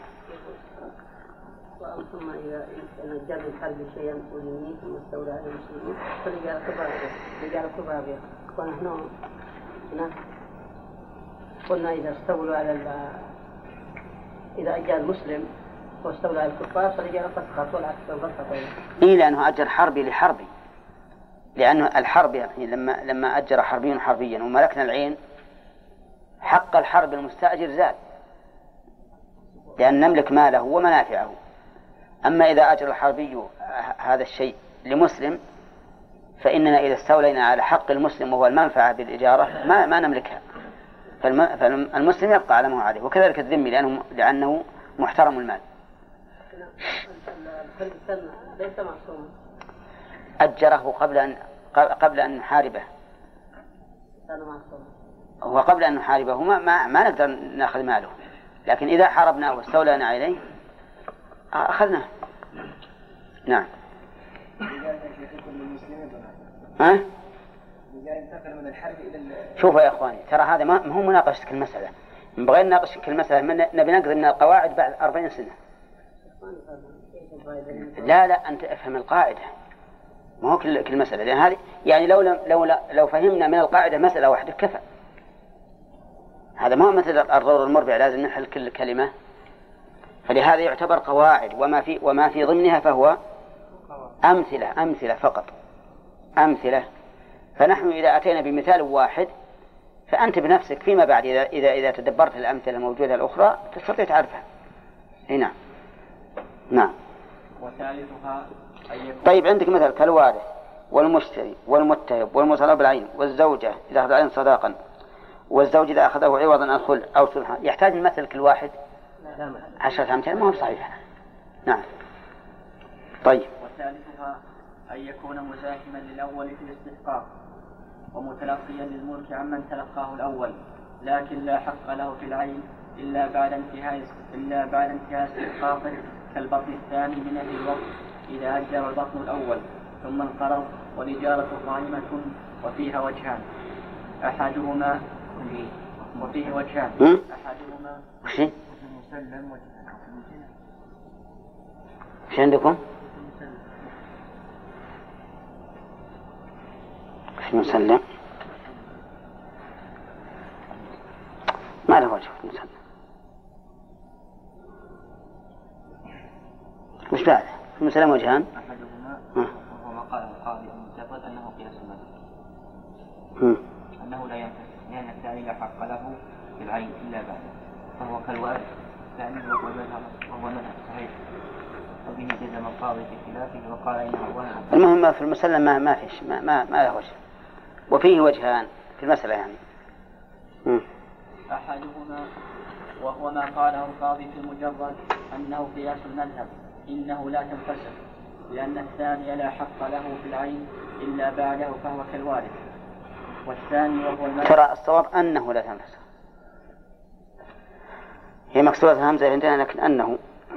ثم إذا جاب الحرب شيئا مسلمين ثم استولى على المسلمين فرجال كبار رجال كبار ونحن هنا قلنا إذا استولوا على إذا أجى المسلم واستولى على الكفار فرجال فسقط والعكس فسقط. إيه لأنه أجر حربي لحربي لأنه الحرب يعني لما لما أجر حربي حربيا وملكنا العين حق الحرب المستأجر زاد لأن نملك ماله ومنافعه. أما إذا أجر الحربي هذا الشيء لمسلم فإننا إذا استولينا على حق المسلم وهو المنفعة بالإجارة ما ما نملكها فالمسلم يبقى على ما هو عليه وكذلك الذمي لأنه لأنه محترم المال. ليس معصوما. أجره قبل أن قبل أن نحاربه هو قبل أن نحاربه ما ما, ما نقدر نأخذ ماله لكن إذا حاربناه واستولينا عليه أخذناه. نعم. ها؟ شوفوا يا إخواني ترى هذا ما هو مناقشة كل مسألة نبغى نناقش كل مسألة نبي نقضي من القواعد بعد أربعين سنة. لا لا أنت افهم القاعدة ما هو كل كل مسألة لأن هذه يعني لو لو لو فهمنا من القاعدة مسألة واحدة كفى. هذا ما هو مثل الضرر المربع لازم نحل كل كلمة فلهذا يعتبر قواعد وما في وما في ضمنها فهو أمثلة أمثلة فقط أمثلة. فنحن إذا أتينا بمثال واحد فأنت بنفسك فيما بعد إذا إذا إذا تدبرت الأمثلة الموجودة الأخرى تستطيع تعرفها. هنا نعم. وثالثها طيب عندك مثل كالوارث والمشتري والمتهب والمصلى بالعين والزوجة إذا أخذ العين صداقا والزوج إذا أخذه عوضا عن خلع أو صلحا يحتاج المثل كل واحد عشرة أمثال ما هو صحيح. نعم. طيب. وثالثها أن يكون مزاحما للأول في الاستحقاق ومتلقيا للملك عمن تلقاه الأول لكن لا حق له في العين إلا بعد انتهاء إلا بعد انتهاء استحقاقه كالبطن الثاني من أهل الوقت إذا أجر البطن الأول ثم انقرض والإجارة قائمة وفيها وجهان أحدهما وفيه وجهان أحدهما مسلم وش عندكم؟ وش مسلم؟ ما له وجه مسلم. وش بعد؟ مسلم وجهان؟ أحدهما وهو ما قاله القاضي المعتقد أنه قياس المذهب أنه لا ينفع لأن الثاني لا حق له في العين إلا بعده فهو كالوارث الثاني وهو مذهب وهو مذهب صحيح وبه جزم القاضي في خلافه وقال إنه ظاهر. المهم في المسألة ما ما فيش ما ما, ما له وجه وفيه وجهان في المسألة يعني. م. أحدهما وهو ما قاله القاضي في المجرد أنه قياس المذهب إنه لا تنفسخ لأن الثاني لا حق له في العين إلا بعده فهو كالوارث. والثاني وهو المذهب ترى الصواب أنه لا تنفسخ هي مكسورة الهمزة عندنا لكن أنه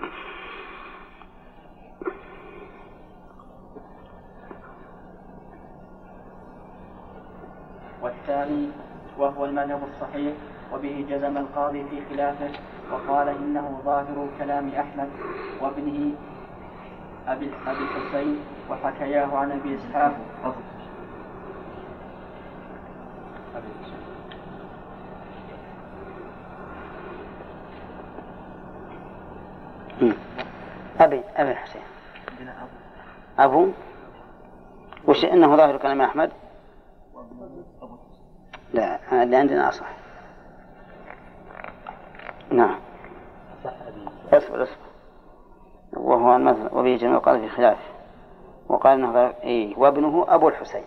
والثاني وهو المذهب الصحيح وبه جزم القاضي في خلافه وقال إنه ظاهر كلام أحمد وابنه أبي الحسين وحكياه عن أبي إسحاق أبي أبي الحسين أبو وش إنه ظاهر كلام أحمد لا اللي عندنا أصح. نعم اصبر اصبر وهو المثل وبه جميع قال في خلاف وقال إنه إيه وابنه أبو الحسين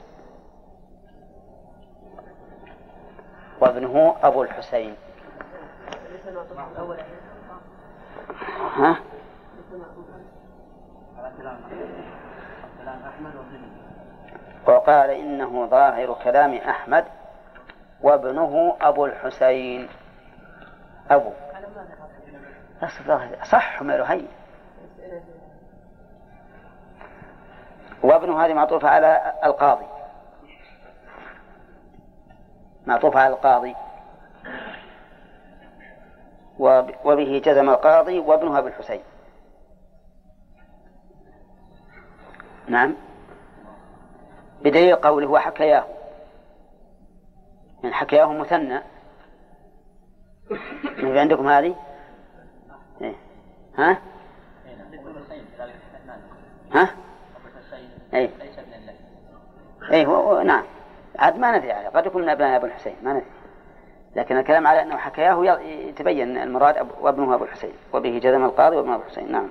وابنه أبو الحسين. ها وقال إنه ظاهر كلام أحمد وابنه أبو الحسين أبو صح ماله هي وابنه هذه معطوفة على القاضي معطوفة على القاضي وبه جزم القاضي وابنه أبو الحسين. نعم بدليل قوله وحكياه يعني حكياه مثنى في عندكم هذه إيه؟ ها ها اي اي هو نعم عاد ما ندري عليه قد يكون من ابناء ابو الحسين ما ندري لكن الكلام على انه حكياه يتبين المراد وابنه ابو الحسين وبه جزم القاضي وابن ابو الحسين. نعم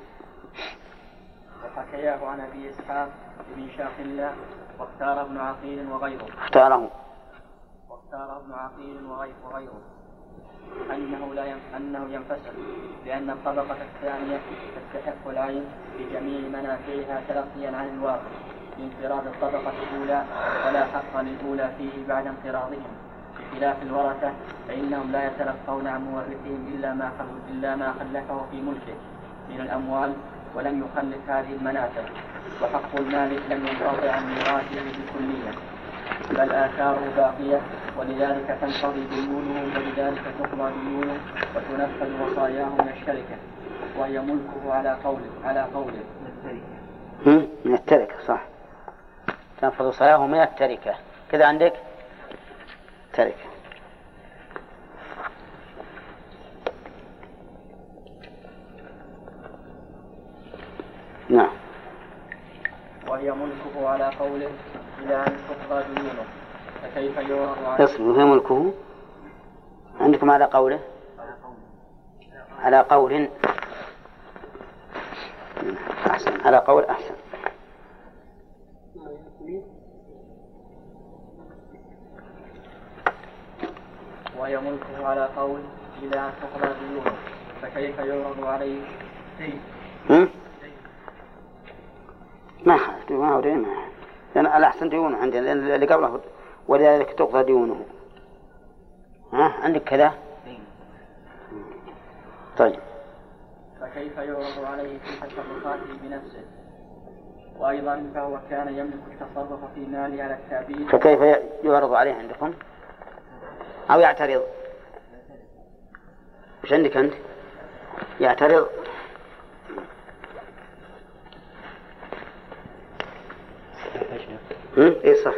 وحكياه عن ابي اسحاق بن شاق الله واختار ابن عقيل وغيره اختاره واختار ابن عقيل وغيره أنه لا يم... أنه ينفسخ لأن الطبقة الثانية تستحق العين بجميع منافعها تلقيا عن الواقع بانفراد الطبقة الأولى ولا حق للأولى فيه بعد انقراضهم بخلاف الورثة فإنهم لا يتلقون عن مورثهم إلا ما خل... إلا ما خلفه في ملكه من الأموال ولم يخلف هذه المنافع وحق المالك لم ينقطع عن ميراثه بالكلية بل آثاره باقية ولذلك تنقضي ديونه ولذلك تقضى ديونه وتنفذ وصاياه من الشركة وهي ملكه على قوله على قوله من التركة صح تنفذ وصاياه من التركة كذا عندك تركة. نعم وهي ملكه على قوله إلى أن تقضى ديونه فكيف يورث عليه اصبر هي ملكه عندكم على قوله على قول أحسن على قول أحسن وهي ملكه على قول إلى أن تقضى ديونه فكيف يورث عليه هم؟ ما خالف ما هو دين ما لأن الأحسن ديونه عندنا لأن اللي قبله ولذلك تقضى ديونه. ها عندك كذا طيب فكيف يورث عليه في تصرفاته بنفسه وأيضا فهو كان يملك التصرف في ماله على التعبيد فكيف يعرض عليه عندكم أو يعترض وش عندك أنت يعترض هم؟ إيه صح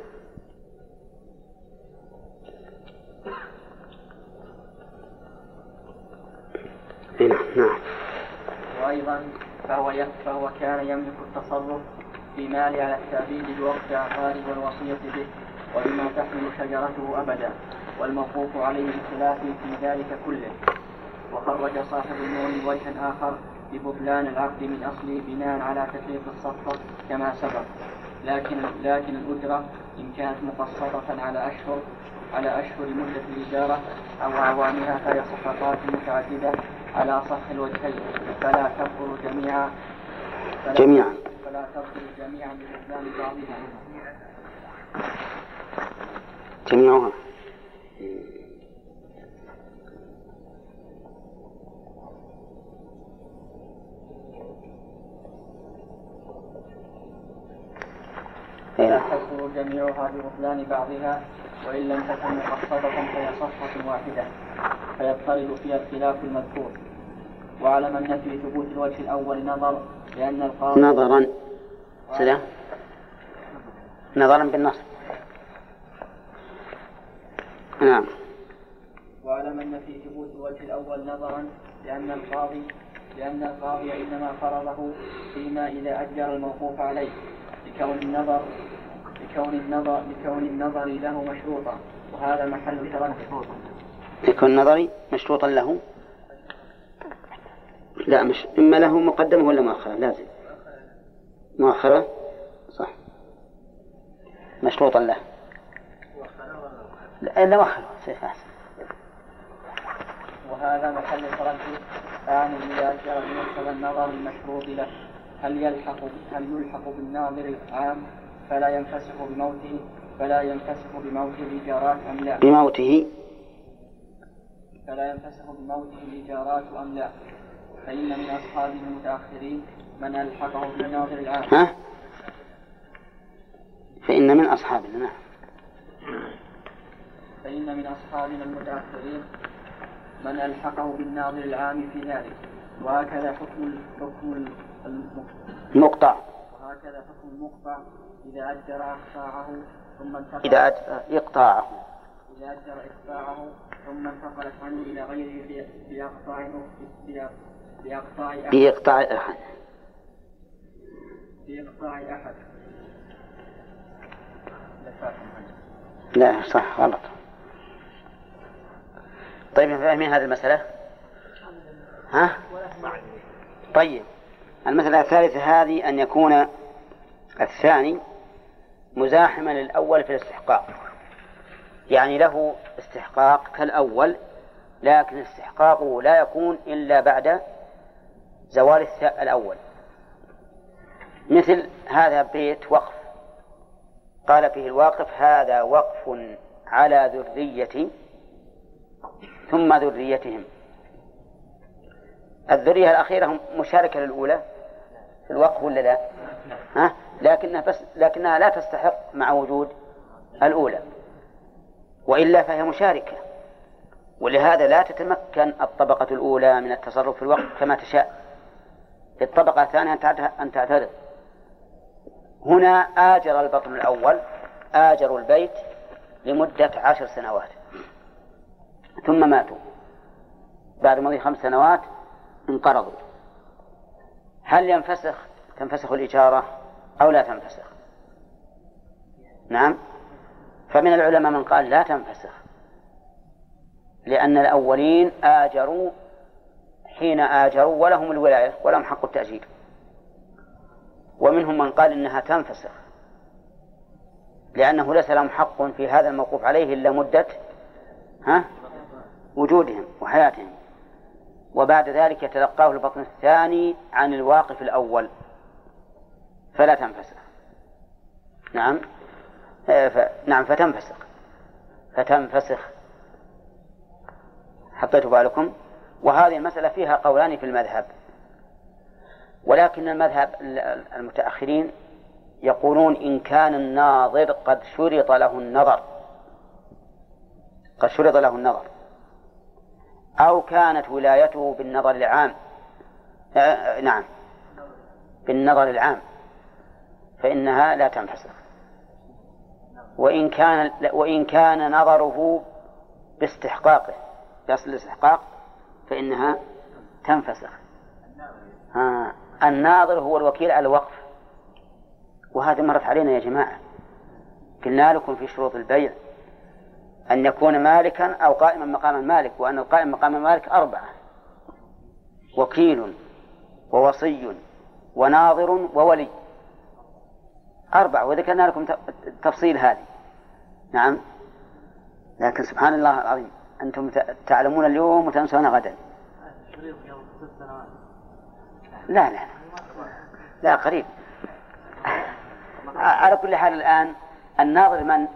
إيه نعم. وأيضا فهو, فهو كان يملك التصرف في ماله على التعبيد بوقت عقاره والوصية به وبما تحمل شجرته أبدا والموقوف عليه بخلاف في ذلك كله. وخرج صاحب النور وجها آخر ببطلان العقد من أصله بناء على تفريق الصفقة كما سبق، لكن لكن الأجرة إن كانت مقسطة على أشهر على أشهر مدة الإجارة أو أعوامها فهي صفقات متعددة على صح الوجهين، فلا تبطل جميعا فلا جميعا فلا تبطل جميعا ببطلان بعضها. جميعها فلا تبطل جميعها ببطلان بعضها، وإن لم تكن مقصدة فهي صفقة واحدة فيضطرد فيها الخلاف المذكور. وعلم أن في ثبوت الوجه الأول نظر لأن القاضي نظرا سلام نظرا بالنص. نعم. وعلم أن في ثبوت الوجه الأول نظرا لأن القاضي لأن القاضي إنما فرضه فيما إذا أجر الموقوف عليه لكون النظر لكون النظر لكون النظر له مشروطا، وهذا محل تردد. يكون النظري مشروطا له، لا مش إما له مقدمة ولا مؤخرة، لازم مؤخرة صح، مشروطا له لا إلا مؤخرة سيف أحسن. وهذا محل تردد ثاني إذا أجر بمقتضى النظر المشروط له هل يلحق هل يلحق بالناظر العام فلا ينفسخ بموته فلا ينفسخ بموته الإيجارات أم لا؟ بموته فلا ينفسخ بموته الإيجارات أم لا؟ فإن من أصحابه المتأخرين من ألحقه بالناظر العام. ها؟ فإن من أصحابنا نعم. فإن من أصحابنا المتأخرين من ألحقه بالناظر العام في ذلك، وهكذا حكم حكم المقطع وهكذا حكم المقطع إذا أجر إقطاعه ثم انتقل إذا أجر إقطاعه إذا أجر إقطاعه ثم انتقلت عنه إلى غيره بإقطاع بإقطاع أحد بإقطاع أحد بإقطاع أحد لا صح غلط. طيب فاهمين هذه المسألة؟ ها؟ طيب المسألة الثالثة هذه أن يكون الثاني مزاحما للأول في الاستحقاق، يعني له استحقاق كالأول لكن استحقاقه لا يكون إلا بعد زوال الأول. مثل هذا بيت وقف قال فيه الواقف هذا وقف على ذريتي ثم ذريتهم. الذرية الأخيرة مشاركة للأولى في الوقف ولا لا؟ ها؟ لكنها, بس لكنها لا تستحق مع وجود الأولى، وإلا فهي مشاركة، ولهذا لا تتمكن الطبقة الأولى من التصرف في الوقف كما تشاء، في الطبقة الثانية أن تعترض. هنا آجر البطن الأول آجروا البيت لمدة عشر سنوات ثم ماتوا، بعد مضي خمس سنوات انقرضوا، هل ينفسخ تنفسخ الإجارة أو لا تنفسخ؟ نعم. فمن العلماء من قال لا تنفسخ، لأن الأولين آجروا حين آجروا ولهم الولاية ولهم حق التأجير، ومنهم من قال إنها تنفسخ لأنه ليس لهم حق في هذا الموقوف عليه إلا مدة ها وجودهم وحياتهم، وبعد ذلك يتلقاه البطن الثاني عن الواقف الأول فلا تنفسخ. نعم ف... نعم فتنفسخ فتنفسخ حطيت بالكم. وهذه المسألة فيها قولان في المذهب، ولكن المذهب المتأخرين يقولون إن كان الناظر قد شرط له النظر قد شرط له النظر أو كانت ولايته بالنظر العام آه نعم بالنظر العام فإنها لا تنفسخ، وإن كان وإن كان نظره باستحقاقه بأصل الاستحقاق فإنها تنفسخ. آه. الناظر هو الوكيل على الوقف، وهذا مرت علينا يا جماعة، قلنا لكم في شروط البيع أن يكون مالكا أو قائما مقام المالك، وأن القائم مقام المالك أربعة: وكيل ووصي وناظر وولي، أربعة، وذكرنا لكم تفصيل هذه. نعم، لكن سبحان الله العظيم أنتم تعلمون اليوم وتنسون غدا. لا لا لا قريب. على كل حال الآن الناظر من؟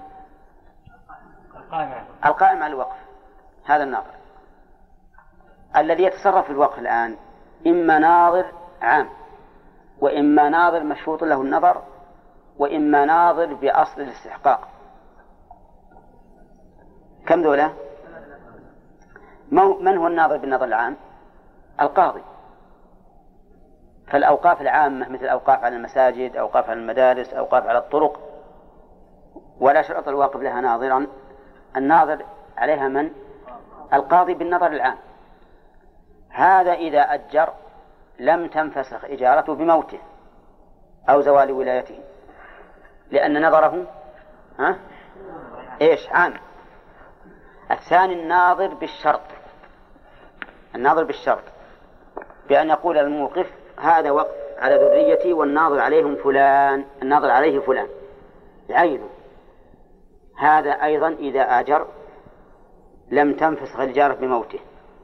القائم على الوقف، هذا الناظر الذي يتصرف في الوقف الآن، إما ناظر عام، وإما ناظر مشروط له النظر، وإما ناظر بأصل الاستحقاق. كم دولة؟ من هو الناظر بالنظر العام؟ القاضي. فالأوقاف العامة مثل أوقاف على المساجد، أوقاف على المدارس، أوقاف على الطرق، ولا شرط الواقف لها ناظرا، الناظر عليها من؟ القاضي بالنظر العام. هذا إذا أجر لم تنفسخ إجارته بموته أو زوال ولايته، لأن نظره ها؟ إيش؟ عام. الثاني الناظر بالشرط، الناظر بالشرط بأن يقول الموقف هذا وقف على ذريتي والناظر عليهم فلان، الناظر عليه فلان يعينه. هذا أيضا إذا آجر لم تنفسخ الإجارة بموته،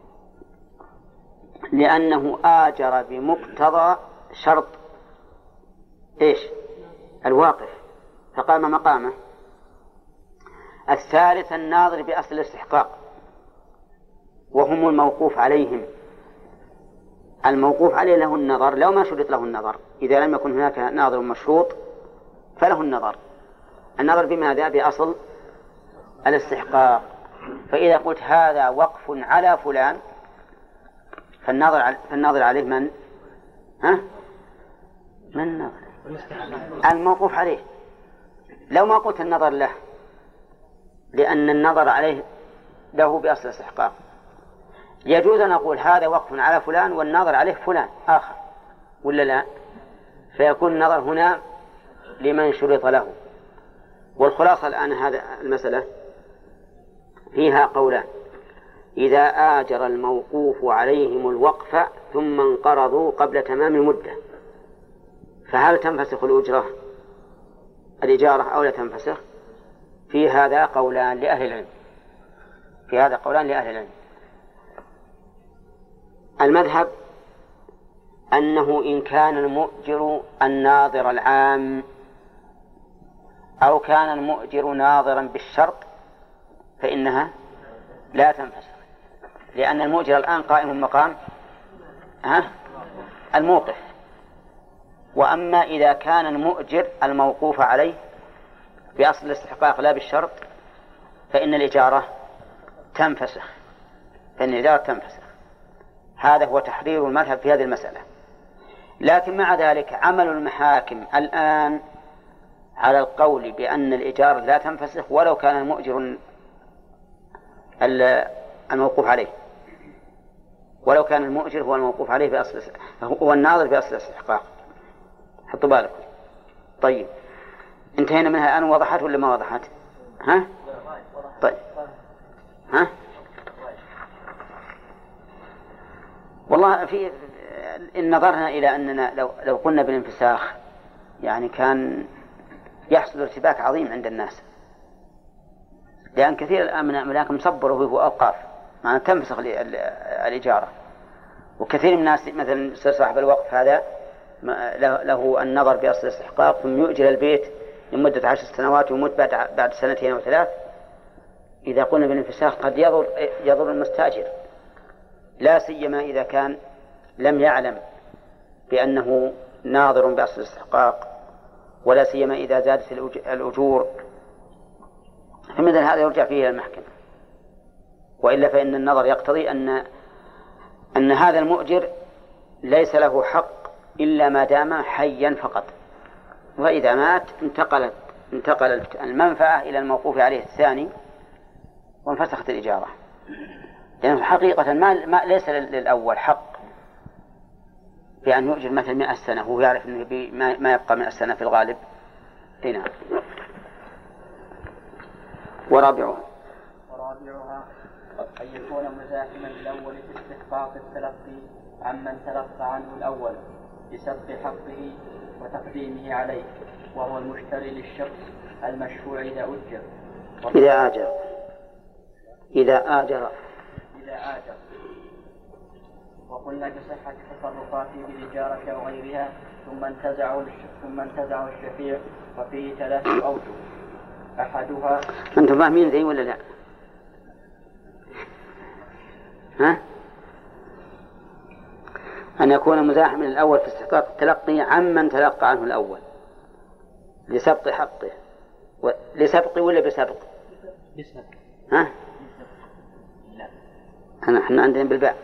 لأنه آجر بمقتضى شرط إيش؟ الواقف، فقام مقامه. الثالث الناظر بأصل الاستحقاق، وهم الموقوف عليهم. الموقوف عليه له النظر لو ما شرط له النظر، إذا لم يكن هناك ناظر مشروط فله النظر. النظر بماذا؟ بأصل الاستحقاق. فإذا قلت هذا وقف على فلان فالناظر على فالناظر عليه من؟ ها؟ من الناظر؟ الموقوف عليه. لو ما قلت النظر له، لأن النظر عليه له بأصل الاستحقاق، يجوز أن نقول هذا وقف على فلان والناظر عليه فلان آخر، ولا لا؟ فيكون النظر هنا لمن شرط له. والخلاصة الآن هذا المسألة فيها قولان: إذا آجر الموقوف عليهم الوقف ثم انقرضوا قبل تمام المدة فهل تنفسخ الأجرة الإجارة أو لا تنفسخ؟ في هذا قولان لأهل العلم، في هذا قولان لأهل العلم. المذهب أنه إن كان المؤجر الناظر العام أو كان المؤجر ناظرا بالشرط فإنها لا تنفسخ، لأن المؤجر الآن قائم مقام ها الموقف. وأما إذا كان المؤجر الموقوف عليه بأصل الاستحقاق لا بالشرط فإن الإجارة تنفسخ، فإن الإجارة تنفسخ. هذا هو تحرير المذهب في هذه المسألة. لكن مع ذلك عمل المحاكم الآن على القول بأن الإجارة لا تنفسخ ولو كان المؤجر الموقوف عليه، ولو كان المؤجر هو الموقوف عليه بأصل، هو الناظر بأصل الاستحقاق. حطوا بالكم. طيب انتهينا منها الآن. وضحت ولا ما وضحت؟ ها؟ طيب ها؟ والله في إن نظرنا إلى أننا لو لو قلنا بالانفساخ يعني كان يحصل ارتباك عظيم عند الناس، لأن كثير الآن من الملاك مصبروا وهو أوقاف معنى تنفسخ الإجارة، وكثير من الناس مثلا صاحب الوقف هذا له النظر بأصل الاستحقاق ثم يؤجر البيت لمدة عشر سنوات ويموت بعد بعد سنتين أو ثلاث. إذا قلنا بالانفساخ قد يضر يضر المستأجر، لا سيما إذا كان لم يعلم بأنه ناظر بأصل الاستحقاق، ولا سيما إذا زادت الأجور، فمثل هذا يرجع فيه إلى المحكمة. وإلا فإن النظر يقتضي أن أن هذا المؤجر ليس له حق إلا ما دام حيا فقط، وإذا مات انتقلت انتقلت المنفعة إلى الموقوف عليه الثاني وانفسخت الإجارة. لأن يعني حقيقة ما, ما ليس للأول حق بأن يؤجر مثلا مئة سنة وهو يعرف أنه ما يبقى مئة سنة في الغالب. هنا ورابعها رابعها أن يكون مزاحما الأول في استحقاق التلقي عمن تلقى عنه الأول بسبق حقه وتقديمه عليه، وهو المشتري للشخص المشفوع إذا أجر إذا آجر إذا آجر إذا آجر وقلنا بصحة تصرفاته بالإجارة أو غيرها، ثم انتزعوا ثم انتزعوا الشفيع، وفيه ثلاثة أوجه. أحدها أنتم فاهمين ذي ولا لا؟ ها؟ أن يكون مزاحما الأول في استحقاق التلقي عمن تلقى عنه الأول لسبق حقه و... لسبق ولا بسبق؟ بسبق. ها؟ لا. أنا إحنا عندنا بالباء.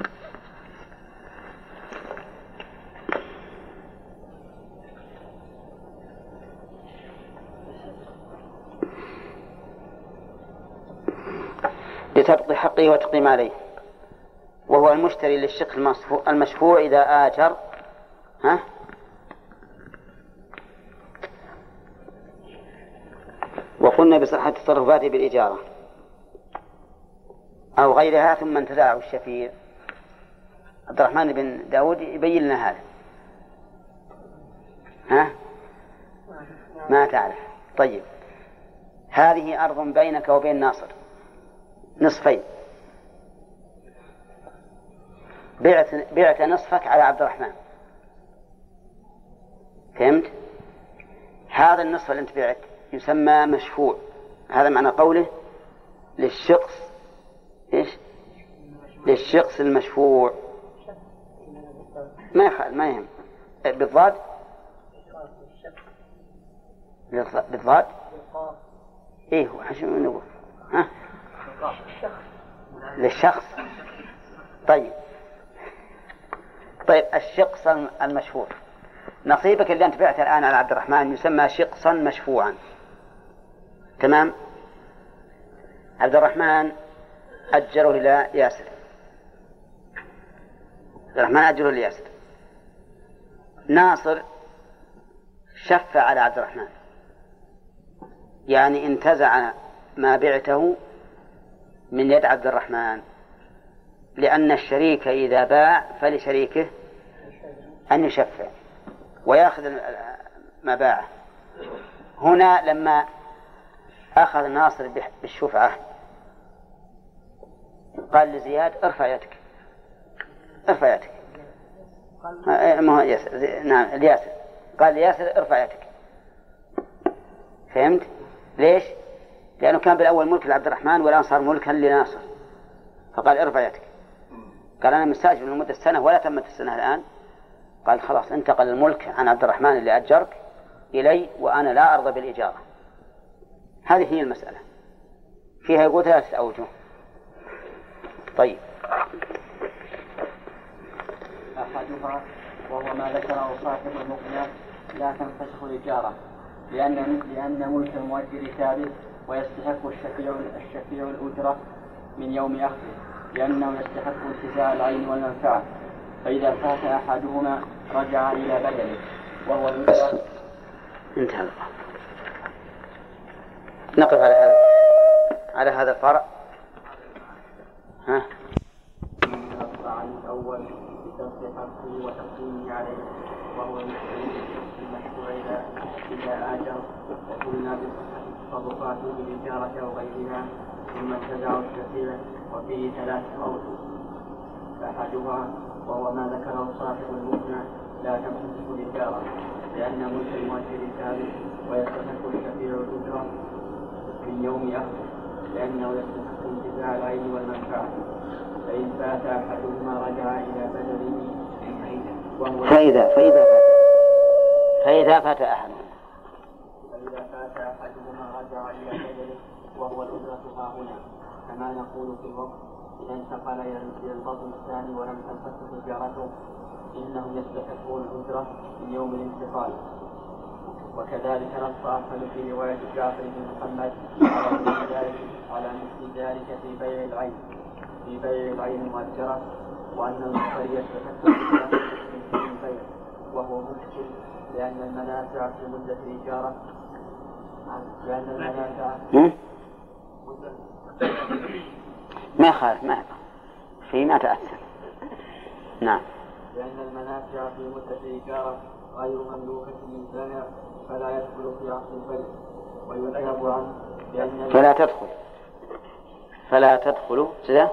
لسبق حقه وتقديم عليه، وهو المشتري للشق المشفوع إذا آجر. ها؟ وقلنا بصحة التصرفات بالإجارة أو غيرها، ثم انتزعه الشفيع. عبد الرحمن بن داود يبين لنا هذا. ها؟ ما تعرف. طيب، هذه أرض بينك وبين ناصر نصفين، بعت, بعت نصفك على عبد الرحمن، فهمت؟ هذا النصف اللي انت بعت يسمى مشفوع. هذا معنى قوله للشخص إيش؟ للشخص المشفوع. ما يخال ما يهم. بالضاد بالضاد ايه هو حشو نقول ها للشخص. طيب طيب الشخص المشفوع، نصيبك اللي أنت بعته الآن على عبد الرحمن يسمى شخصا مشفوعا. تمام؟ عبد الرحمن أجره إلى ياسر، عبد الرحمن أجره لياسر، ناصر شفع على عبد الرحمن، يعني انتزع ما بعته من يد عبد الرحمن، لأن الشريك إذا باع فلشريكه أن يشفع ويأخذ ما باعه. هنا لما أخذ ناصر بالشفعة قال لزياد ارفع يدك ارفع يدك ما هو ياسر. نعم الياسر قال لياسر ارفع يدك. فهمت؟ ليش؟ لأنه كان بالأول ملك لعبد الرحمن والآن صار ملكا لناصر، فقال ارفع يدك. قال أنا مستأجر لمدة سنة ولا تمت السنة الآن. قال خلاص انتقل الملك عن عبد الرحمن اللي أجرك إلي وأنا لا أرضى بالإجارة. هذه هي المسألة، فيها يقول ثلاثة أوجه. طيب، أحدها وهو ما ذكره صاحب المقنع لا تنفسخ الإجارة، لأن لأن ملك المؤجر ثابت ويستحق الشفيع الشفيع الأجرة من يوم أخذه، لأنه يستحق انتزاع العين والمنفعة، فإذا فات أحدهما رجع إلى بدله وهو الأجرة. انتهى. نقف على هذا على هذا الفرع. ها؟ عن الأول بسبب حقه وتقديمه عليه، وهو المشروع إذا آجر، وقلنا بصحة تصرفاته بالإجارة أو غيرها، ثم انتزعوا الشفيع، وفيه ثلاثة أوجه. أحدها وهو ما ذكره صاحب المقنع لا تنفسخ الإجارة، لأن ملك المؤجر ثابت ويستحق الشفيع الأجرة من يوم أخذه، لأنه يستحق انتزاع العين والمنفعة، فإن فات أحدهما رجع إلى بدله وهو فإذا فإذا فات فإذا فات أحدهما فإذا فات أحدهما رجع إلى بدله وهو الأجرة ها هنا، كما نقول في الوقت إذا انتقل إلى البطن الثاني ولم تنفسخ إجارته إنهم يستحقون الأجرة من يوم الانتقال. وكذلك نص أحمد في رواية جعفر بن محمد على مثل ذلك على مثل ذلك في بيع العين في بيع العين المؤجرة، وأن المشتري يستحق الأجرة من البيع، وهو مشكل لأن المنافع في مدة الإجارة لأن المنافع ما يخالف ما يخالف فيما تأثر. نعم. لأن المنافع في مدة الإجارة غير مملوكة للبائع فلا يدخل في عقد البيع ويجاب عنه لأن فلا تدخل فلا تدخل سده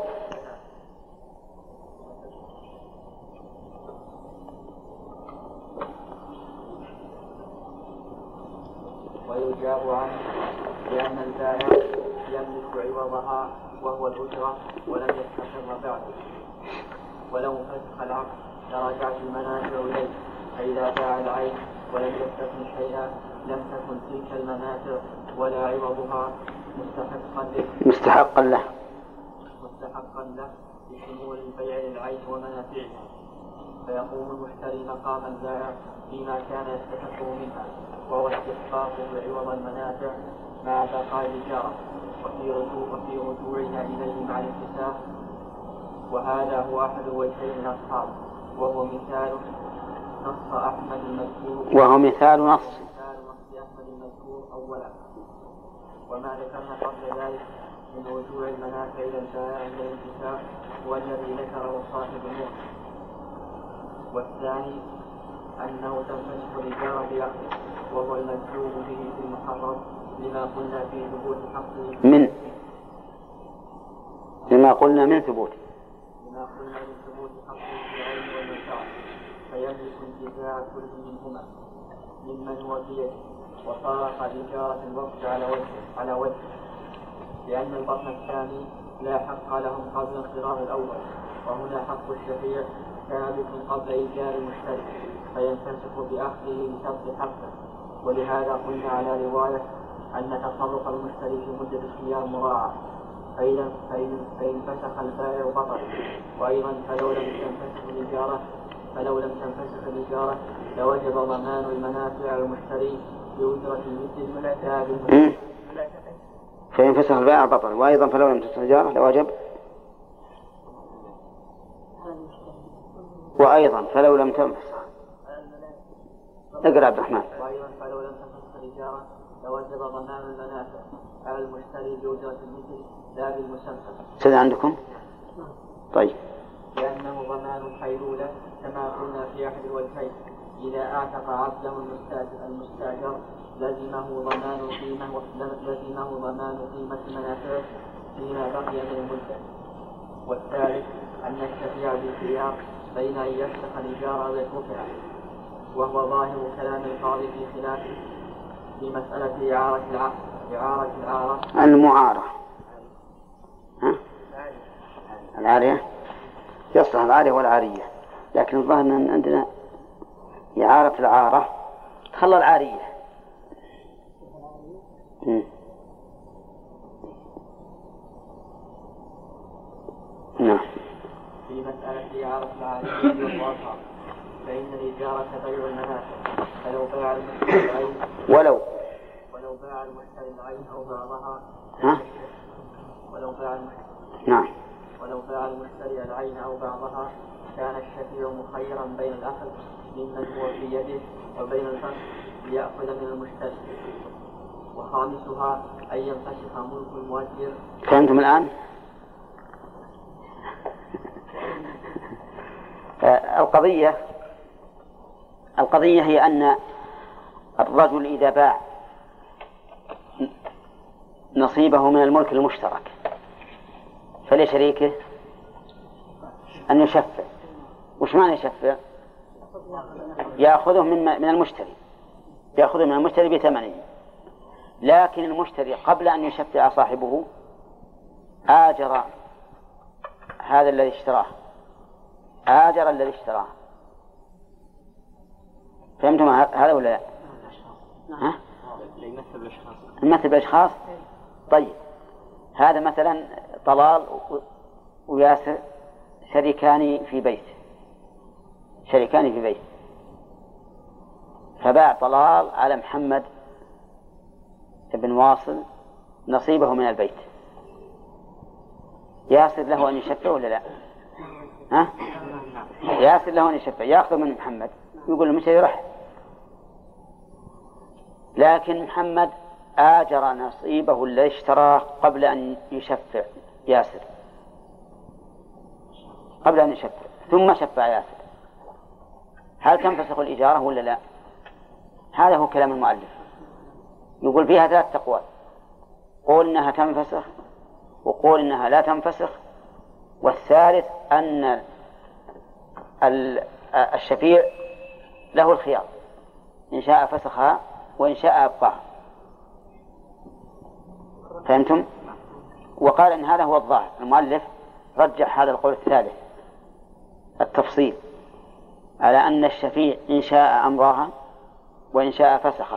ويجاب عنه لأن البائع يملك عوضها وهو الأجرة ولم يستقر بعده. ولو فسخ العقد لرجعت المنافع إليه، فإذا باع العين ولم يستثن شيئا لم تكن تلك المنافع ولا عوضها مستحقا له مستحقا له مستحقا له لشمول البيع للعين ومنافعها، فيقوم المشتري مقام البائع فيما كان يستحقه منها، وهو استحقاقه عوض المنافع مع بقاء الإجارة وفي رجوع وفي رجوعها إليه مع الانتفاع. وهذا هو أحد وجهين الأصحاب، وهو مثال نص أحمد المذكور وهو مثال نص مثال نص أحمد المذكور أولا. وما ذكرنا قبل ذلك من رجوع المنافع إلى البائع عند الانتفاع هو الذي ذكره صاحب النور. والثاني أنه تنفسخ الإجارة بعقده، وهو المجزوم به في المحرم لما قلنا في ثبوت حقه من لما قلنا من ثبوته لما قلنا من ثبوت حقه في العين والمنفعة، فيملك انتزاع كل منهما ممن هو في يده وطرق إجارة الوقت على وجه على وجه لأن البطن الثاني لا حق لهم قبل انقراض الأول، وهنا حق الشفيع ثابت قبل إيجار المشتري فينفسخ بأخذه لسبب حقه. ولهذا قلنا على رواية أن تصرف المشتري في مدة الخيار مراعى، فإن فإن فسخ البائع بطل. وأيضا فلو لم تنفسخ الإجارة فلو لم تنفسخ الإجارة لوجب ضمان المنافع على المشتري بأجرة مثل لا بالمشتري. فإن فسخ البائع بطل، وأيضا فلو لم تنفسخ الإجارة لوجب وأيضا فلو لم تنفسخ اقرأ عبد الرحمن. وأيضا فلو لم تنفسخ الإجارة لوجب ضمان المنافع على المشتري بأجرة مثل لا بالمسمى. سيد عندكم؟ طيب. لأنه ضمان الحيلولة كما قلنا في أحد الوجهين، إذا أعتق عبده المستأجر لزمه ضمان قيمة لزمه ضمان قيمة منافعه فيما بقي من المدة. والثالث أن الشفيع بالخيار بين أن يفسخ الإجارة أو يتركها، وهو ظاهر كلام القاضي في خلافه في مسألة إعارة العقد إعارة العارة المعارة ها؟ العارية يصلح العارية والعارية، لكن الظاهر أن عندنا إعارة العارة تخلى العارية. نعم. في مسألة إعارة العارية والواقع فإن الإجارة بيع المنافع، فلو باع المشتري العين ولو ولو باع المشتري العين أو بعضها ها؟ ولو باع المشتري نعم ولو باع المشتري العين أو بعضها كان الشفيع مخيرا بين الأخذ ممن هو في يده وبين الفسخ ليأخذ من المشتري. وخامسها أن ينفسخ ملك المؤجر. فهمتم الآن؟ القضية القضية هي أن الرجل إذا باع نصيبه من الملك المشترك فلشريكه أن يشفع. وش معنى يشفع؟ يأخذه من من المشتري يأخذه من المشتري بثمنه، لكن المشتري قبل أن يشفع صاحبه آجر هذا الذي اشتراه آجر الذي اشتراه. فهمتم هذا ولا لا؟ ها؟ يمثل بالأشخاص. طيب هذا مثلا طلال وياسر شريكان في بيت شريكان في بيت فباع طلال على محمد بن واصل نصيبه من البيت. ياسر له أن يشفع ولا لا؟ ها؟ ياسر له أن يشفع، يأخذ من محمد يقول له مش يرح، لكن محمد آجر نصيبه الذي اشتراه قبل أن يشفع ياسر قبل أن يشفع ثم شفع ياسر، هل تنفسخ الإجارة ولا لا؟ هذا هو كلام المؤلف. يقول فيها ثلاث أقوال، قول إنها تنفسخ، وقول إنها لا تنفسخ، والثالث أن الشفيع له الخيار إن شاء فسخها وإن شاء أبقاها. فهمتم؟ وقال إن هذا هو الظاهر. المؤلف رجح هذا القول الثالث التفصيل على أن الشفيع إن شاء أمضاها وإن شاء فسخها.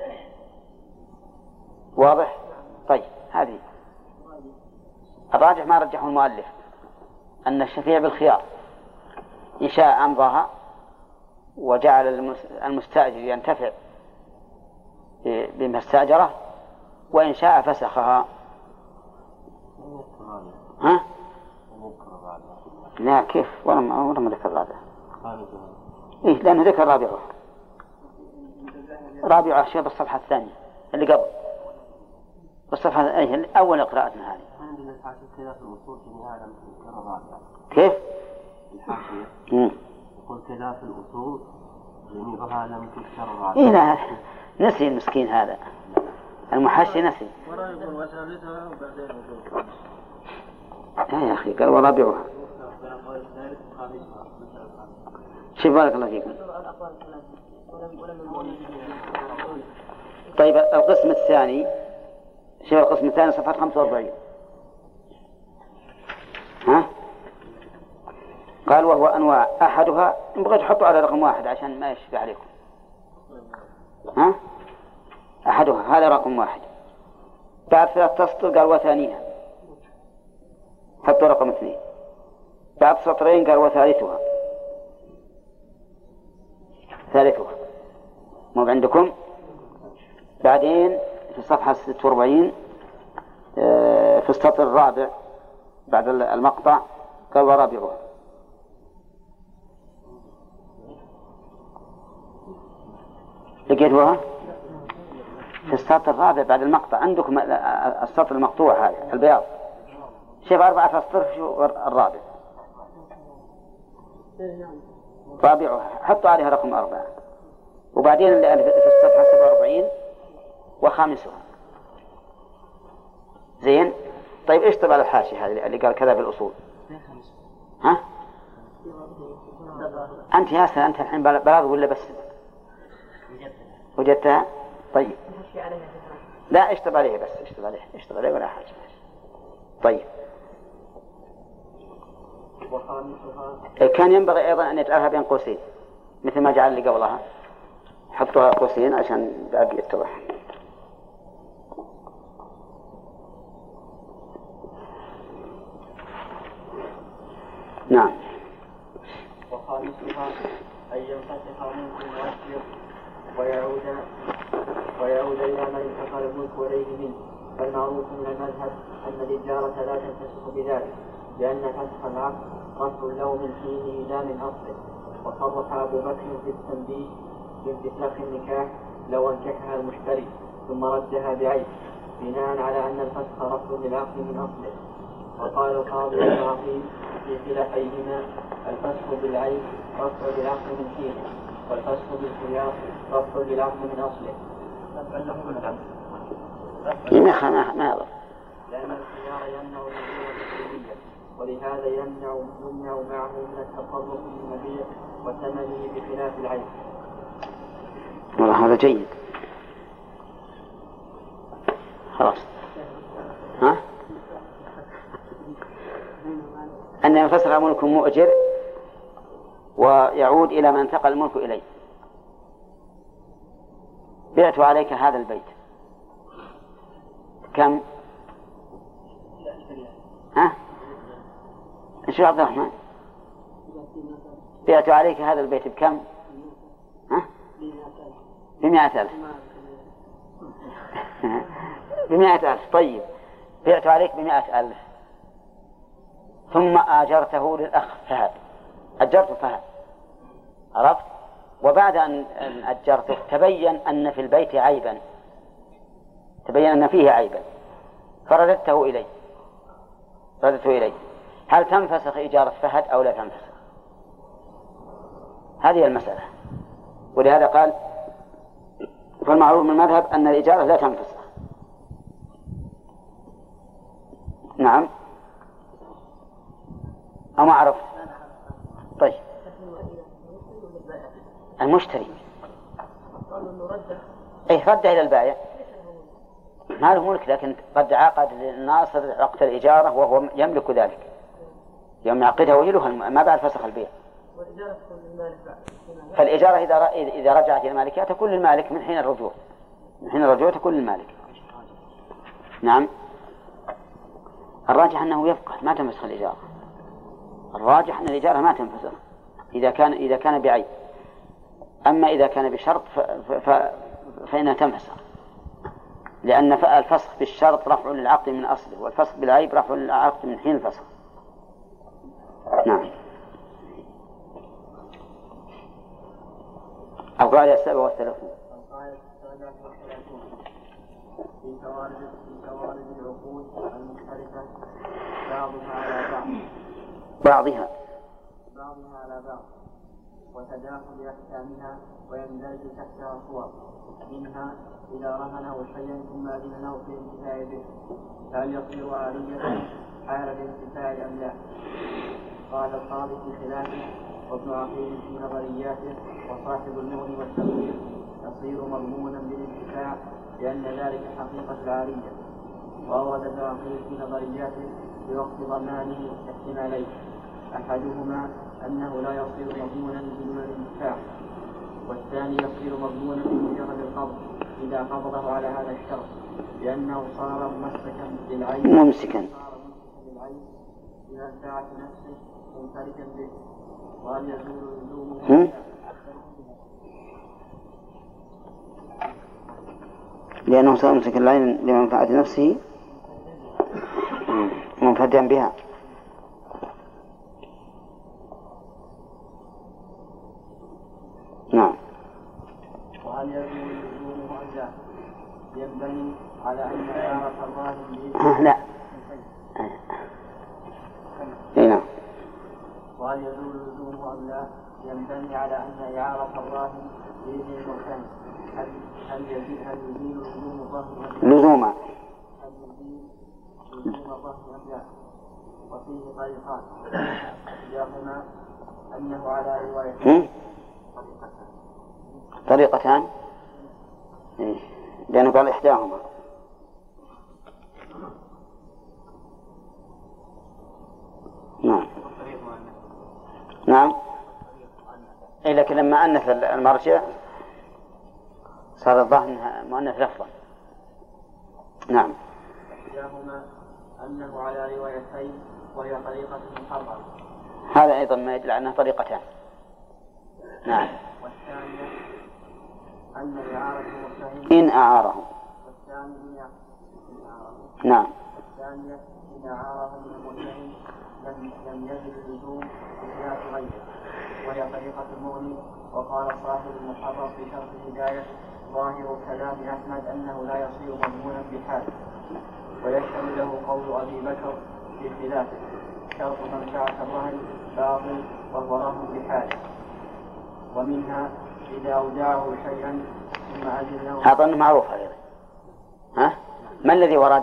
واضح؟ طيب هذه الراجح ما رجحه المؤلف أن الشفيع بالخيار، إن شاء أمضاها وجعل المستأجر ينتفع بما استأجره، وإن شاء فسخها. ها؟ لا كيف؟ ولا ما ذكر رابع. إيه لأنه ذكر رابعه. رابعه شيء بالصفحة الثانية اللي قبل بالصفحة أيه أول قراءتنا هذه. كيف؟ الحاشية يقول كذا في الأصول جميعها لم تذكر رابعة. إيه لا نسي المسكين هذا المحاشي نسي. يا أخي قال ورابعها. شوف بارك الله فيكم. طيب القسم الثاني، شوف القسم الثاني صفحة خمسة وأربعين. ها؟ قال وهو أنواع أحدها، نبغى تحطوا على رقم واحد عشان ما يشفع عليكم. ها؟ أحدها هذا رقم واحد. بعد ثلاث تسطر قال وثانيها، حطوا رقم اثنين. بعد سطرين قال وثالثها، ثالثها مو عندكم. بعدين في الصفحة ستة وأربعين في السطر الرابع بعد المقطع قال ورابعها. لقيتوها في السطر الرابع بعد المقطع عندكم السطر المقطوع هذا البياض. شوف أربعة أسطر شو الرابع رابعها، حطوا عليها رقم أربعة. وبعدين اللي في الصفحة سبعة وأربعين وخامسها. زين. طيب إيش طبع الحاشية هذه اللي قال كذا بالأصول؟ ها؟ أنت يا سلام أنت الحين بلاغ ولا بس وجدتها؟ طيب لا اشتب عليه بس اشتب عليه اشتب عليه ولا حاجة. طيب كان ينبغي أيضا أن يجعلها بين قوسين مثل ما جعل اللي قبلها، حطوها قوسين عشان باقي يتضح. نعم. وخامسها أن ينفتح ملك المؤثر ويعود ويعود إلى من انتقل الملك إليه منه. فالمعروف من المذهب أن الإجارة لا تنفسخ بذلك، لأن فسخ العقد رفع له من حينه لا من أصله. وصرح أبو بكر في التنبيه بانفساخ النكاح لو انكحها المشتري ثم ردها بعيب، بناء على أن الفسخ رفع للعقد من أصله. وقال القاضي العظيم في خلافيهما الفسخ بالعيب رفع للعقد من حينه، والفسخ بالخيار رفع للعقد من أصله. ما ما ما لأن الخيار يمنع الوجوه الكلية، ولهذا يمنع يمنع معه من التصرف في المبيع وثمنه بخلاف العيب. والله هذا جيد. خلاص. ها؟ أن ينفسخ ملك مؤجر ويعود إلى من انتقل الملك إليه. بعت عليك هذا البيت كم؟ ها؟ إيش عبد الرحمن؟ بعت عليك هذا البيت بكم؟ ها؟ بمئة ألف. بمئة ألف. طيب بعت عليك بمئة ألف ثم آجرته للأخ فهد، أجرته فهد، عرفت؟ وبعد أن أجرته تبين أن في البيت عيبا، تبين أن فيه عيبا، فرددته إليه رددته إليه هل تنفسخ إجارة فهد أو لا تنفسخ؟ هذه المسألة. ولهذا قال فالمعروف من المذهب أن الإجارة لا تنفسخ. نعم أو ما عرفت؟ طيب المشتري أي رده إلى البائع ما له ملك، لكن قد عقد الناصر عقد الإجارة وهو يملك ذلك يوم يعقدها ويلها ما بعد فسخ البيع. فالإجارة إذا إذا رجعت إلى مالكها تكون للمالك من حين الرجوع، من حين الرجوع تكون للمالك. نعم الراجح أنه يبقى ما تنفسخ الإجارة. الراجح أن الإجارة ما تنفسخ إذا كان إذا كان بعيب. أما إذا كان بشرط ف... ف... فإنها تنفسخ، لأن الفسخ بالشرط رفع للعقد من أصله، والفسخ بالعيب رفع للعقد من حين الفسخ. نعم. القاعدة السابعة والثلاثون في توارد في توارد العقود المختلفة بعضها على بعض بعضها بعضها على بعض وتداخل أحكامها ويندرج تحتها صور، منها إذا رهنه شيئا ثم أذن له في الانتفاع به فهل يصير عارية حال الانتفاع أم لا؟ قال القاضي في خلافه وابن عقيل في نظرياته وصاحب المغني والتنوير يصير مضمونا بالانتفاع لأن ذلك حقيقة العارية. وأورد ابن عقيل في نظرياته بوقت ضمانه احتمالين، أحدهما أنه لا يصير مضمونا بدون الانتفاع، والثاني يصير مضمونا بمجرد القبض إذا قبضه على هذا الشرط، لأنه صار ممسكا للعين ممسكا للعين بمنفعة نفسه منفردا به، وهل يزول لزومه لأنه صار ممسكا للعين لمنفعة نفسه منفردا بها. نعم. وهل يزول لزومه أم لا؟ ينبني على أن إعارة الراهن لا نعم. وهل يزول لزومه أم لا؟ ينبني على أن إعارة الراهن بإذن المرتهن هل هل يزيل هل يزيل لزوم الرهن لزوما هل يزيل لزوم الرهن أم لا؟ وفيه طريقان، إحداهما أنه على رواية طريقتان لأنه قال إحداهما. نعم نعم إيه، لكن لما أنث المرجع صار الظاهر مؤنث لفظا. نعم. إحداهما أنه على روايتين وهي طريقة محررة، هذا أيضا ما يدل على أنها طريقتان. نعم. والثانية أن إعارة المرتهن إن أعاره. والثانية نعم. الثانية إن أعاره من المرتهن لم لم يجد اللزوم بخلاف غيره، وهي طريقة المغني. وقال صاحب المحرر في شرح الهداية ظاهر كلام أحمد أنه لا يصير مضمونا بحال، ويشتمل له قول أبي بكر في خلافه شرط منفعة الرهن باطل وهو رهن بحال. ومنها إذا أودعه شيئا ثم أذن له. هذا معروف أيضا. ها ما الذي ورد؟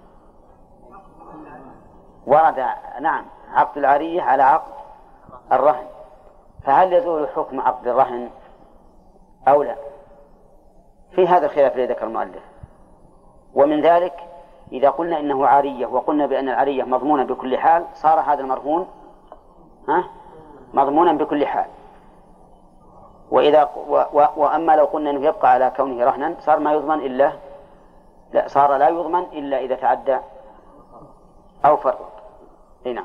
ورد نعم عقد العارية على عقد الرهن، فهل يزول حكم عقد الرهن أو لا؟ في هذا الخلاف الذي ذكر المؤلف. ومن ذلك إذا قلنا إنه عارية وقلنا بأن العارية مضمونة بكل حال صار هذا المرهون ها مضمونا بكل حال. وإذا و و وأما لو قلنا إنه يبقى على كونه رهنا صار ما يضمن إلا لا صار لا يضمن إلا إذا تعدى أو فرق. نعم.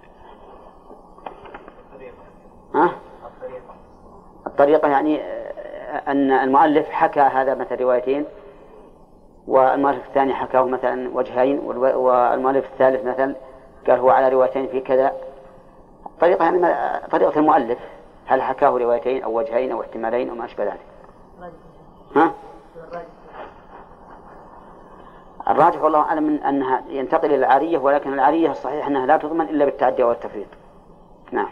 ها؟ الطريقة يعني أن المؤلف حكى هذا مثل روايتين، والمؤلف الثاني حكاه مثلا وجهين، والمؤلف الثالث مثلا قال هو على روايتين في كذا. طريقة يعني طريقة المؤلف هل حكاه روايتين أو وجهين أو احتمالين أو ما أشبه ذلك. ها؟ الراجح والله أعلم من أنها ينتقل إلى العارية، ولكن العارية الصحيح أنها لا تضمن إلا بالتعدي والتفريط. نعم.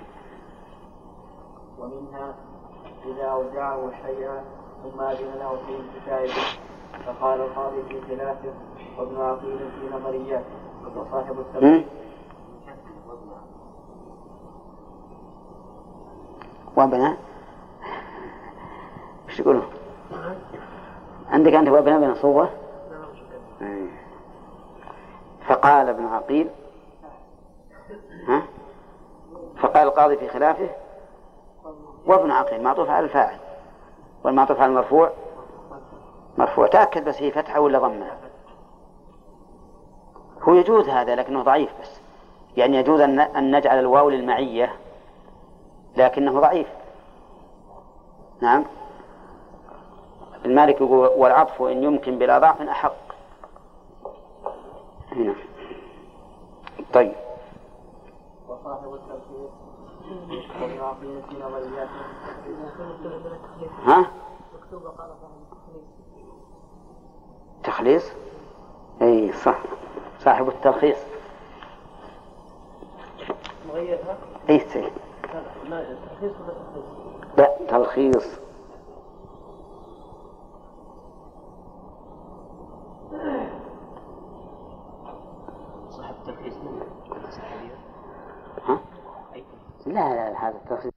ومنها إذا أودعه شيئا ثم أذن له في انتفاع به، فقال القاضي في خلافه وابن عقيل في نظرياته وصاحب التفريط. وابناء ايش تقولوا؟ عندك أنت وابناء بن صوبة؟ فقال ابن عقيل ها؟ فقال القاضي في خلافه وابن عقيل معطوف على الفاعل، والمعطوف على المرفوع مرفوع. تأكد بس هي فتحة ولا ضمة. هو يجوز هذا لكنه ضعيف، بس يعني يجوز أن نجعل الواو للمعية لكنه ضعيف. نعم. المالك يقول والعطف إن يمكن بلا ضعف أحق هنا. طيب. وصاحب التفسير وابن عقيل في نظرياته. ها؟ تخليص؟ أي صح، صاحب التلخيص. مغيرها؟ أي سي. لا تلخيص ولا تخليص؟ لا تلخيص. صاحب التلخيص من ها؟ لا لا هذا التلخيص